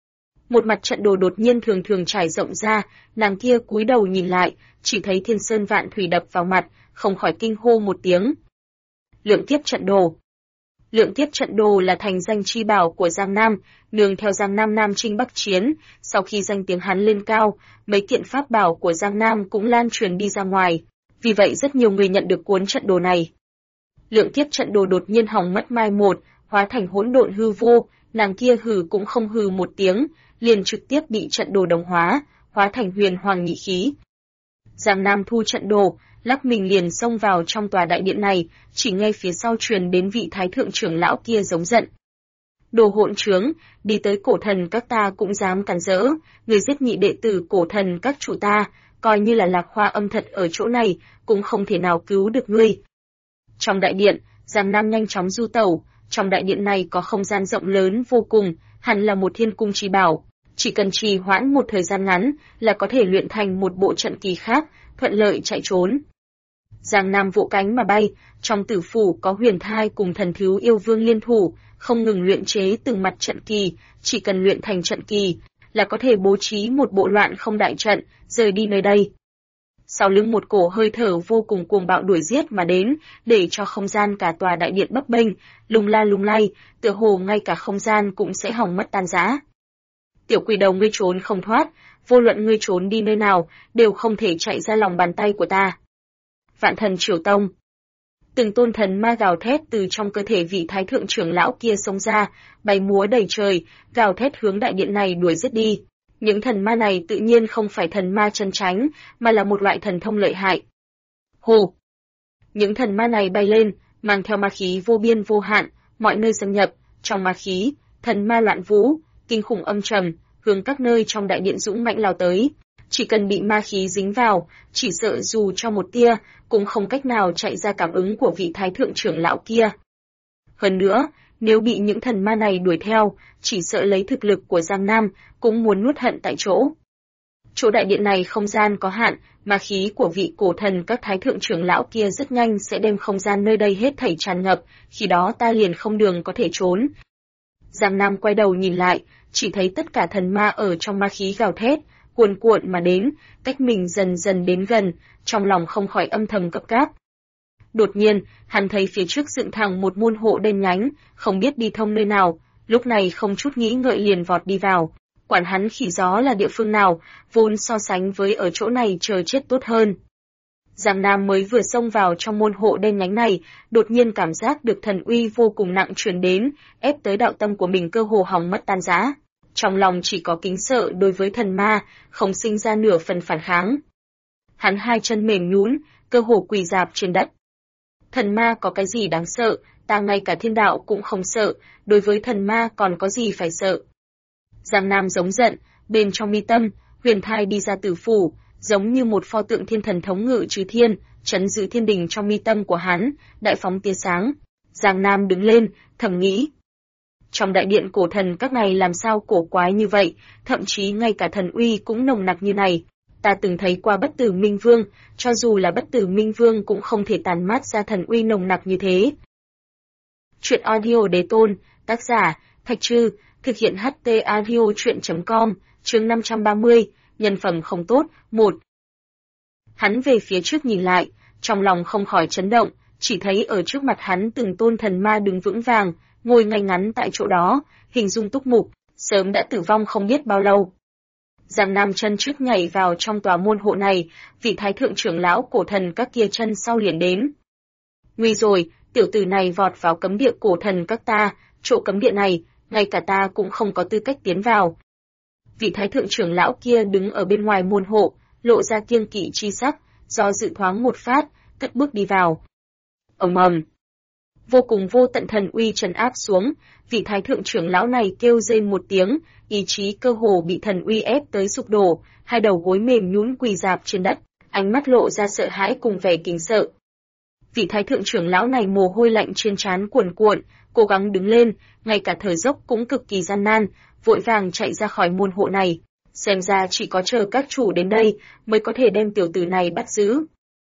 Một mặt trận đồ đột nhiên thường trải rộng ra, nàng kia cúi đầu nhìn lại, chỉ thấy thiên sơn vạn thủy đập vào mặt, không khỏi kinh hô một tiếng. Lượng kiếp trận đồ. Lượng kiếp trận đồ là thành danh chi bảo của Giang Nam, nương theo Giang Nam Nam chinh Bắc chiến, sau khi danh tiếng hắn lên cao, mấy kiện pháp bảo của Giang Nam cũng lan truyền đi ra ngoài, vì vậy rất nhiều người nhận được cuốn trận đồ này. Lượng kiếp trận đồ đột nhiên hỏng mất mai một, hóa thành hỗn độn hư vô, nàng kia hừ cũng không hừ một tiếng, liền trực tiếp bị trận đồ đồng hóa, hóa thành huyền hoàng nhị khí. Giang Nam thu trận đồ, lắc mình liền xông vào trong tòa đại điện này, chỉ nghe phía sau truyền đến vị thái thượng trưởng lão kia giống giận. Đồ hỗn trướng, đi tới cổ thần các ta cũng dám cản rỡ, người giết nhị đệ tử cổ thần các chủ ta, coi như là Lạc Hoa Âm thật ở chỗ này, cũng không thể nào cứu được ngươi. Trong đại điện, Giang Nam nhanh chóng du tẩu, trong đại điện này có không gian rộng lớn vô cùng, hẳn là một thiên cung chi bảo, chỉ cần trì hoãn một thời gian ngắn là có thể luyện thành một bộ trận kỳ khác, thuận lợi chạy trốn. Giang Nam vỗ cánh mà bay, trong tử phủ có Huyền Thai cùng Thần Thiếu Yêu Vương liên thủ, không ngừng luyện chế từng mặt trận kỳ, chỉ cần luyện thành trận kỳ là có thể bố trí một bộ loạn không đại trận, rời đi nơi đây. sau lưng một cổ hơi thở vô cùng cuồng bạo đuổi giết mà đến, để cho không gian cả tòa đại điện bấp bênh, lung la lung lay, tựa hồ ngay cả không gian cũng sẽ hỏng mất tan rã. Tiểu quỷ đầu, ngươi trốn không thoát, vô luận ngươi trốn đi nơi nào, đều không thể chạy ra lòng bàn tay của ta. Vạn Thần Triều Tông. Từng tôn thần ma gào thét từ trong cơ thể vị thái thượng trưởng lão kia xông ra, bay múa đầy trời, gào thét hướng đại điện này đuổi giết đi. Những thần ma này tự nhiên không phải thần ma chân chánh, mà là một loại thần thông lợi hại. Hồ! Những thần ma này bay lên, mang theo ma khí vô biên vô hạn, mọi nơi xâm nhập, trong ma khí, thần ma loạn vũ, kinh khủng âm trầm, hướng các nơi trong đại điện dũng mãnh lao tới. Chỉ cần bị ma khí dính vào, chỉ sợ dù cho một tia, cũng không cách nào chạy ra cảm ứng của vị thái thượng trưởng lão kia. Hơn nữa, nếu bị những thần ma này đuổi theo, chỉ sợ lấy thực lực của Giang Nam, cũng muốn nuốt hận tại chỗ. Chỗ đại điện này không gian có hạn, ma khí của vị cổ thần các thái thượng trưởng lão kia rất nhanh sẽ đem không gian nơi đây hết thảy tràn ngập, khi đó ta liền không đường có thể trốn. Giang Nam quay đầu nhìn lại, chỉ thấy tất cả thần ma ở trong ma khí gào thét, cuồn cuộn mà đến, cách mình dần dần đến gần, trong lòng không khỏi âm thầm cập cáp. Đột nhiên, hắn thấy phía trước dựng thẳng một môn hộ đen nhánh, không biết đi thông nơi nào, lúc này không chút nghĩ ngợi liền vọt đi vào. Quản hắn khỉ gió là địa phương nào, vốn so sánh với ở chỗ này chờ chết tốt hơn. Giang Nam mới vừa xông vào trong môn hộ đen nhánh này, đột nhiên cảm giác được thần uy vô cùng nặng truyền đến, ép tới đạo tâm của mình cơ hồ hỏng mất tan rã. Trong lòng chỉ có kính sợ đối với thần ma, không sinh ra nửa phần phản kháng. Hắn hai chân mềm nhũn, cơ hồ quỳ rạp trên đất. Thần ma có cái gì đáng sợ, ta ngay cả thiên đạo cũng không sợ, đối với thần ma còn có gì phải sợ. Giang Nam giống giận, bên trong mi tâm, huyền thai đi ra tử phủ, giống như một pho tượng thiên thần thống ngự trừ thiên, trấn giữ thiên đình trong mi tâm của hắn, đại phóng tia sáng. Giang Nam đứng lên, thầm nghĩ. Trong đại điện cổ thần các này làm sao cổ quái như vậy, thậm chí ngay cả thần uy cũng nồng nặc như này. Ta từng thấy qua Bất Tử Minh Vương, cho dù là Bất Tử Minh Vương cũng không thể tàn mát ra thần uy nồng nặc như thế. Truyện audio Đế Tôn, tác giả, Thạch Trư, thực hiện HT audio truyện.com, chương 530, nhân phẩm không tốt, 1. Hắn về phía trước nhìn lại, trong lòng không khỏi chấn động, chỉ thấy ở trước mặt hắn từng tôn thần ma đứng vững vàng, ngồi ngay ngắn tại chỗ đó, hình dung túc mục, sớm đã tử vong không biết bao lâu. Giang Nam chân trước nhảy vào trong tòa môn hộ này, vị thái thượng trưởng lão cổ thần các kia chân sau liền đến. Nguy rồi, tiểu tử này vọt vào cấm địa cổ thần các ta, chỗ cấm địa này, ngay cả ta cũng không có tư cách tiến vào. Vị thái thượng trưởng lão kia đứng ở bên ngoài môn hộ, lộ ra kiêng kỵ chi sắc, do dự thoáng một phát, cất bước đi vào. Ầm ầm. Vô cùng vô tận thần uy trấn áp xuống, vị thái thượng trưởng lão này kêu rên một tiếng, ý chí cơ hồ bị thần uy ép tới sụp đổ, hai đầu gối mềm nhũn quỳ rạp trên đất, ánh mắt lộ ra sợ hãi cùng vẻ kính sợ. Vị thái thượng trưởng lão này mồ hôi lạnh trên trán cuồn cuộn, cố gắng đứng lên, ngay cả thở dốc cũng cực kỳ gian nan, vội vàng chạy ra khỏi môn hộ này. Xem ra chỉ có chờ các chủ đến đây mới có thể đem tiểu tử này bắt giữ.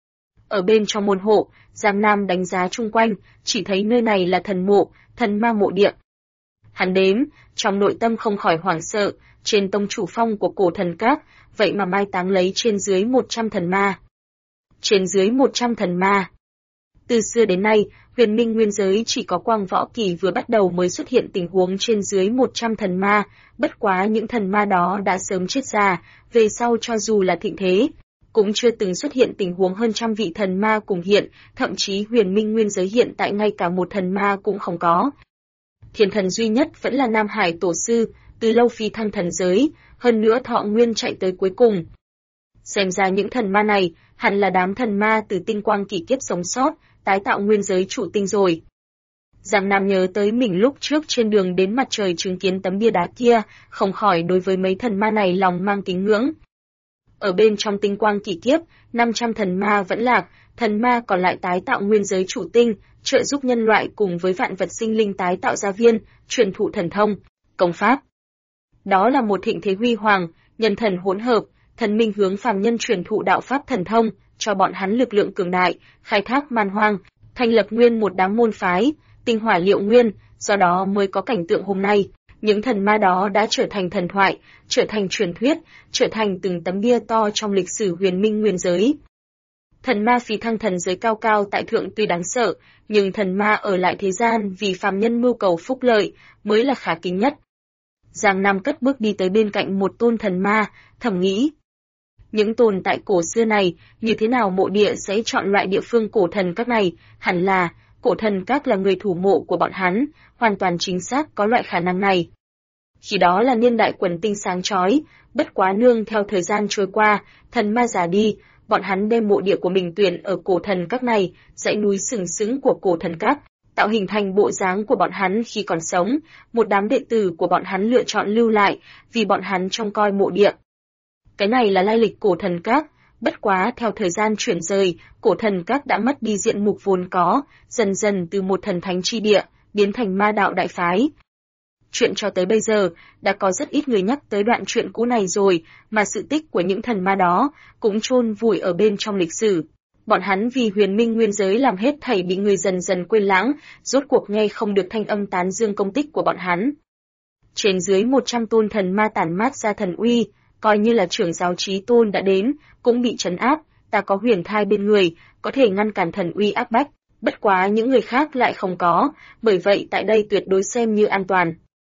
Ở bên trong môn hộ, Giang Nam đánh giá chung quanh, chỉ thấy nơi này là thần mộ, thần ma mộ địa. Hắn đếm, trong nội tâm không khỏi hoảng sợ, trên tông chủ phong của cổ thần các, vậy mà mai táng lấy trên dưới 100 thần ma. Trên dưới 100 thần ma. Từ xưa đến nay, huyền minh nguyên giới chỉ có quang võ kỳ vừa bắt đầu mới xuất hiện tình huống trên dưới 100 thần ma, bất quá những thần ma đó đã sớm chết già, về sau cho dù là thịnh thế, cũng chưa từng xuất hiện tình huống hơn trăm vị thần ma cùng hiện, thậm chí huyền minh nguyên giới hiện tại ngay cả một thần ma cũng không có. Thiên thần duy nhất vẫn là Nam Hải Tổ Sư, từ lâu phi thăng thần giới, hơn nữa thọ nguyên chạy tới cuối cùng. Xem ra những thần ma này, hẳn là đám thần ma từ tinh quang kỷ kiếp sống sót, tái tạo nguyên giới trụ tinh rồi. Giang Nam nhớ tới mình lúc trước trên đường đến mặt trời chứng kiến tấm bia đá kia, không khỏi đối với mấy thần ma này lòng mang kính ngưỡng. Ở bên trong tinh quang kỷ kiếp, 500 thần ma vẫn lạc, thần ma còn lại tái tạo nguyên giới trụ tinh, trợ giúp nhân loại cùng với vạn vật sinh linh tái tạo gia viên, truyền thụ thần thông, công pháp. Đó là một thịnh thế huy hoàng, nhân thần hỗn hợp, thần minh hướng phàm nhân truyền thụ đạo pháp thần thông, cho bọn hắn lực lượng cường đại, khai thác man hoang, thành lập nguyên một đám môn phái, tinh hỏa liệu nguyên, do đó mới có cảnh tượng hôm nay. Những thần ma đó đã trở thành thần thoại, trở thành truyền thuyết, trở thành từng tấm bia to trong lịch sử huyền minh nguyên giới. Thần ma phí thăng thần giới cao cao tại thượng tuy đáng sợ, nhưng thần ma ở lại thế gian vì phàm nhân mưu cầu phúc lợi mới là khả kính nhất. Giang Nam cất bước đi tới bên cạnh một tôn thần ma, thầm nghĩ. Những tồn tại cổ xưa này, như thế nào mộ địa sẽ chọn loại địa phương cổ thần các này, hẳn là, cổ thần các là người thủ mộ của bọn hắn, hoàn toàn chính xác có loại khả năng này. Khi đó là niên đại quần tinh sáng chói, bất quá nương theo thời gian trôi qua, thần ma già đi, bọn hắn đem mộ địa của mình tuyển ở cổ thần các này, dãy núi sừng sững của cổ thần các, tạo hình thành bộ dáng của bọn hắn khi còn sống, một đám đệ tử của bọn hắn lựa chọn lưu lại, vì bọn hắn trông coi mộ địa. Cái này là lai lịch cổ thần các, bất quá theo thời gian chuyển rời, cổ thần các đã mất đi diện mục vốn có, dần dần từ một thần thánh chi địa, biến thành ma đạo đại phái. Chuyện cho tới bây giờ, đã có rất ít người nhắc tới đoạn chuyện cũ này rồi, mà sự tích của những thần ma đó cũng chôn vùi ở bên trong lịch sử. Bọn hắn vì huyền minh nguyên giới làm hết thảy bị người dần dần quên lãng, rốt cuộc nghe không được thanh âm tán dương công tích của bọn hắn. Trên dưới 100 tôn thần ma tản mát ra thần uy, coi như là trưởng giáo chí tôn đã đến, cũng bị trấn áp, ta có huyền thai bên người, có thể ngăn cản thần uy áp bách, bất quá những người khác lại không có, bởi vậy tại đây tuyệt đối xem như an toàn.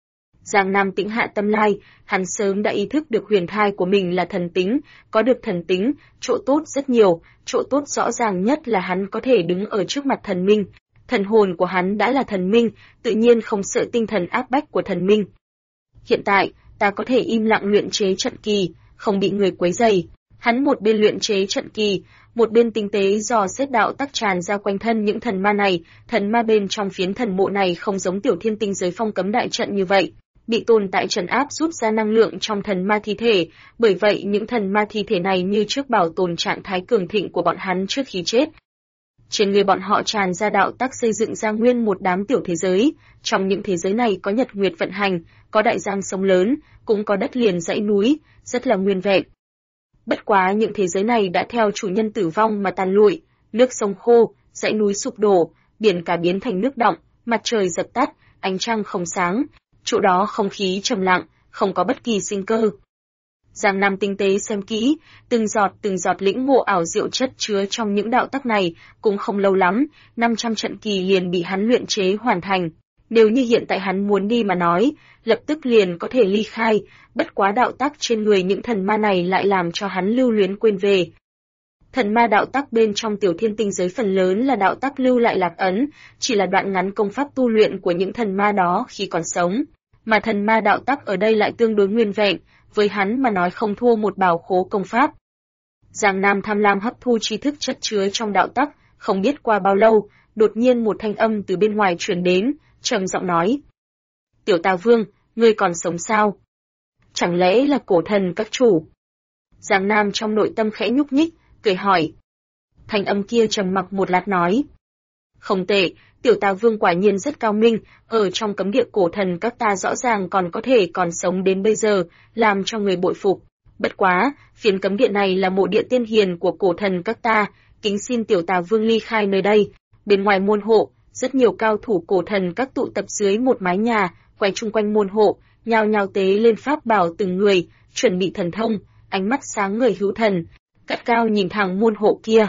Giang Nam tĩnh hạ tâm lai, hắn sớm đã ý thức được huyền thai của mình là thần tính, có được thần tính, chỗ tốt rất nhiều, chỗ tốt rõ ràng nhất là hắn có thể đứng ở trước mặt thần minh. Thần hồn của hắn đã là thần minh, tự nhiên không sợ tinh thần áp bách của thần minh. Hiện tại, ta có thể im lặng luyện chế trận kỳ, không bị người quấy rầy. Hắn một bên luyện chế trận kỳ, một bên tinh tế dò xét đạo tắc tràn ra quanh thân những thần ma này, thần ma bên trong phiến thần mộ này không giống tiểu thiên tinh giới phong cấm đại trận như vậy, bị tồn tại trấn áp rút ra năng lượng trong thần ma thi thể, bởi vậy những thần ma thi thể này như trước bảo tồn trạng thái cường thịnh của bọn hắn trước khi chết. Trên người bọn họ tràn ra đạo tắc xây dựng ra nguyên một đám tiểu thế giới, trong những thế giới này có nhật nguyệt vận hành, có đại giang sông lớn, cũng có đất liền dãy núi, rất là nguyên vẹn. Bất quá những thế giới này đã theo chủ nhân tử vong mà tàn lụi, nước sông khô, dãy núi sụp đổ, biển cả biến thành nước đọng, mặt trời dập tắt, ánh trăng không sáng, chỗ đó không khí trầm lặng, không có bất kỳ sinh cơ. Giang Nam tinh tế xem kỹ, từng giọt lĩnh ngộ ảo diệu chất chứa trong những đạo tắc này, cũng không lâu lắm, 500 trận kỳ liền bị hắn luyện chế hoàn thành. Nếu như hiện tại hắn muốn đi mà nói, lập tức liền có thể ly khai, bất quá đạo tắc trên người những thần ma này lại làm cho hắn lưu luyến quên về. Thần ma đạo tắc bên trong tiểu thiên tinh giới phần lớn là đạo tắc lưu lại lạc ấn, chỉ là đoạn ngắn công pháp tu luyện của những thần ma đó khi còn sống, mà thần ma đạo tắc ở đây lại tương đối nguyên vẹn, với hắn mà nói không thua một bảo khố công pháp. Giang Nam tham lam hấp thu tri thức chất chứa trong đạo tắc, không biết qua bao lâu, đột nhiên một thanh âm từ bên ngoài truyền đến, trầm giọng nói: "Tiểu Tà Vương, ngươi còn sống sao? Chẳng lẽ là cổ thần các chủ?" Giang Nam trong nội tâm khẽ nhúc nhích, cười hỏi. Thanh âm kia trầm mặc một lát nói: "Không tệ, Tiểu Tà Vương quả nhiên rất cao minh, ở trong cấm địa cổ thần các ta rõ ràng còn có thể còn sống đến bây giờ, làm cho người bội phục. Bất quá, phiến cấm địa này là mộ địa tiên hiền của cổ thần các ta, kính xin Tiểu Tà Vương ly khai nơi đây." Bên ngoài môn hộ, rất nhiều cao thủ cổ thần các tụ tập dưới một mái nhà, quay chung quanh môn hộ, nhao nhao tế lên pháp bảo từng người, chuẩn bị thần thông, ánh mắt sáng ngời hữu thần, cắt cao nhìn thẳng môn hộ kia.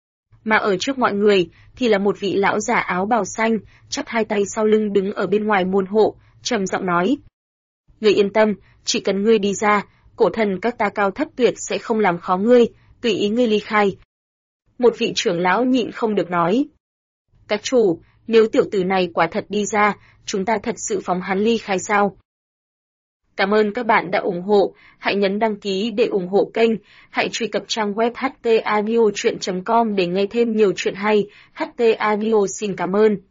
Mà ở trước mọi người thì là một vị lão giả áo bào xanh, chắp hai tay sau lưng đứng ở bên ngoài môn hộ, trầm giọng nói: "Ngươi yên tâm, chỉ cần ngươi đi ra, cổ thần các ta cao thấp tuyệt sẽ không làm khó ngươi, tùy ý ngươi ly khai." Một vị trưởng lão nhịn không được nói: "Các chủ, nếu tiểu tử này quả thật đi ra, chúng ta thật sự phóng hắn ly khai sao?" Cảm ơn các bạn đã ủng hộ, hãy nhấn đăng ký để ủng hộ kênh, hãy truy cập trang web htaudio.com để nghe thêm nhiều chuyện hay. HT Audio xin cảm ơn.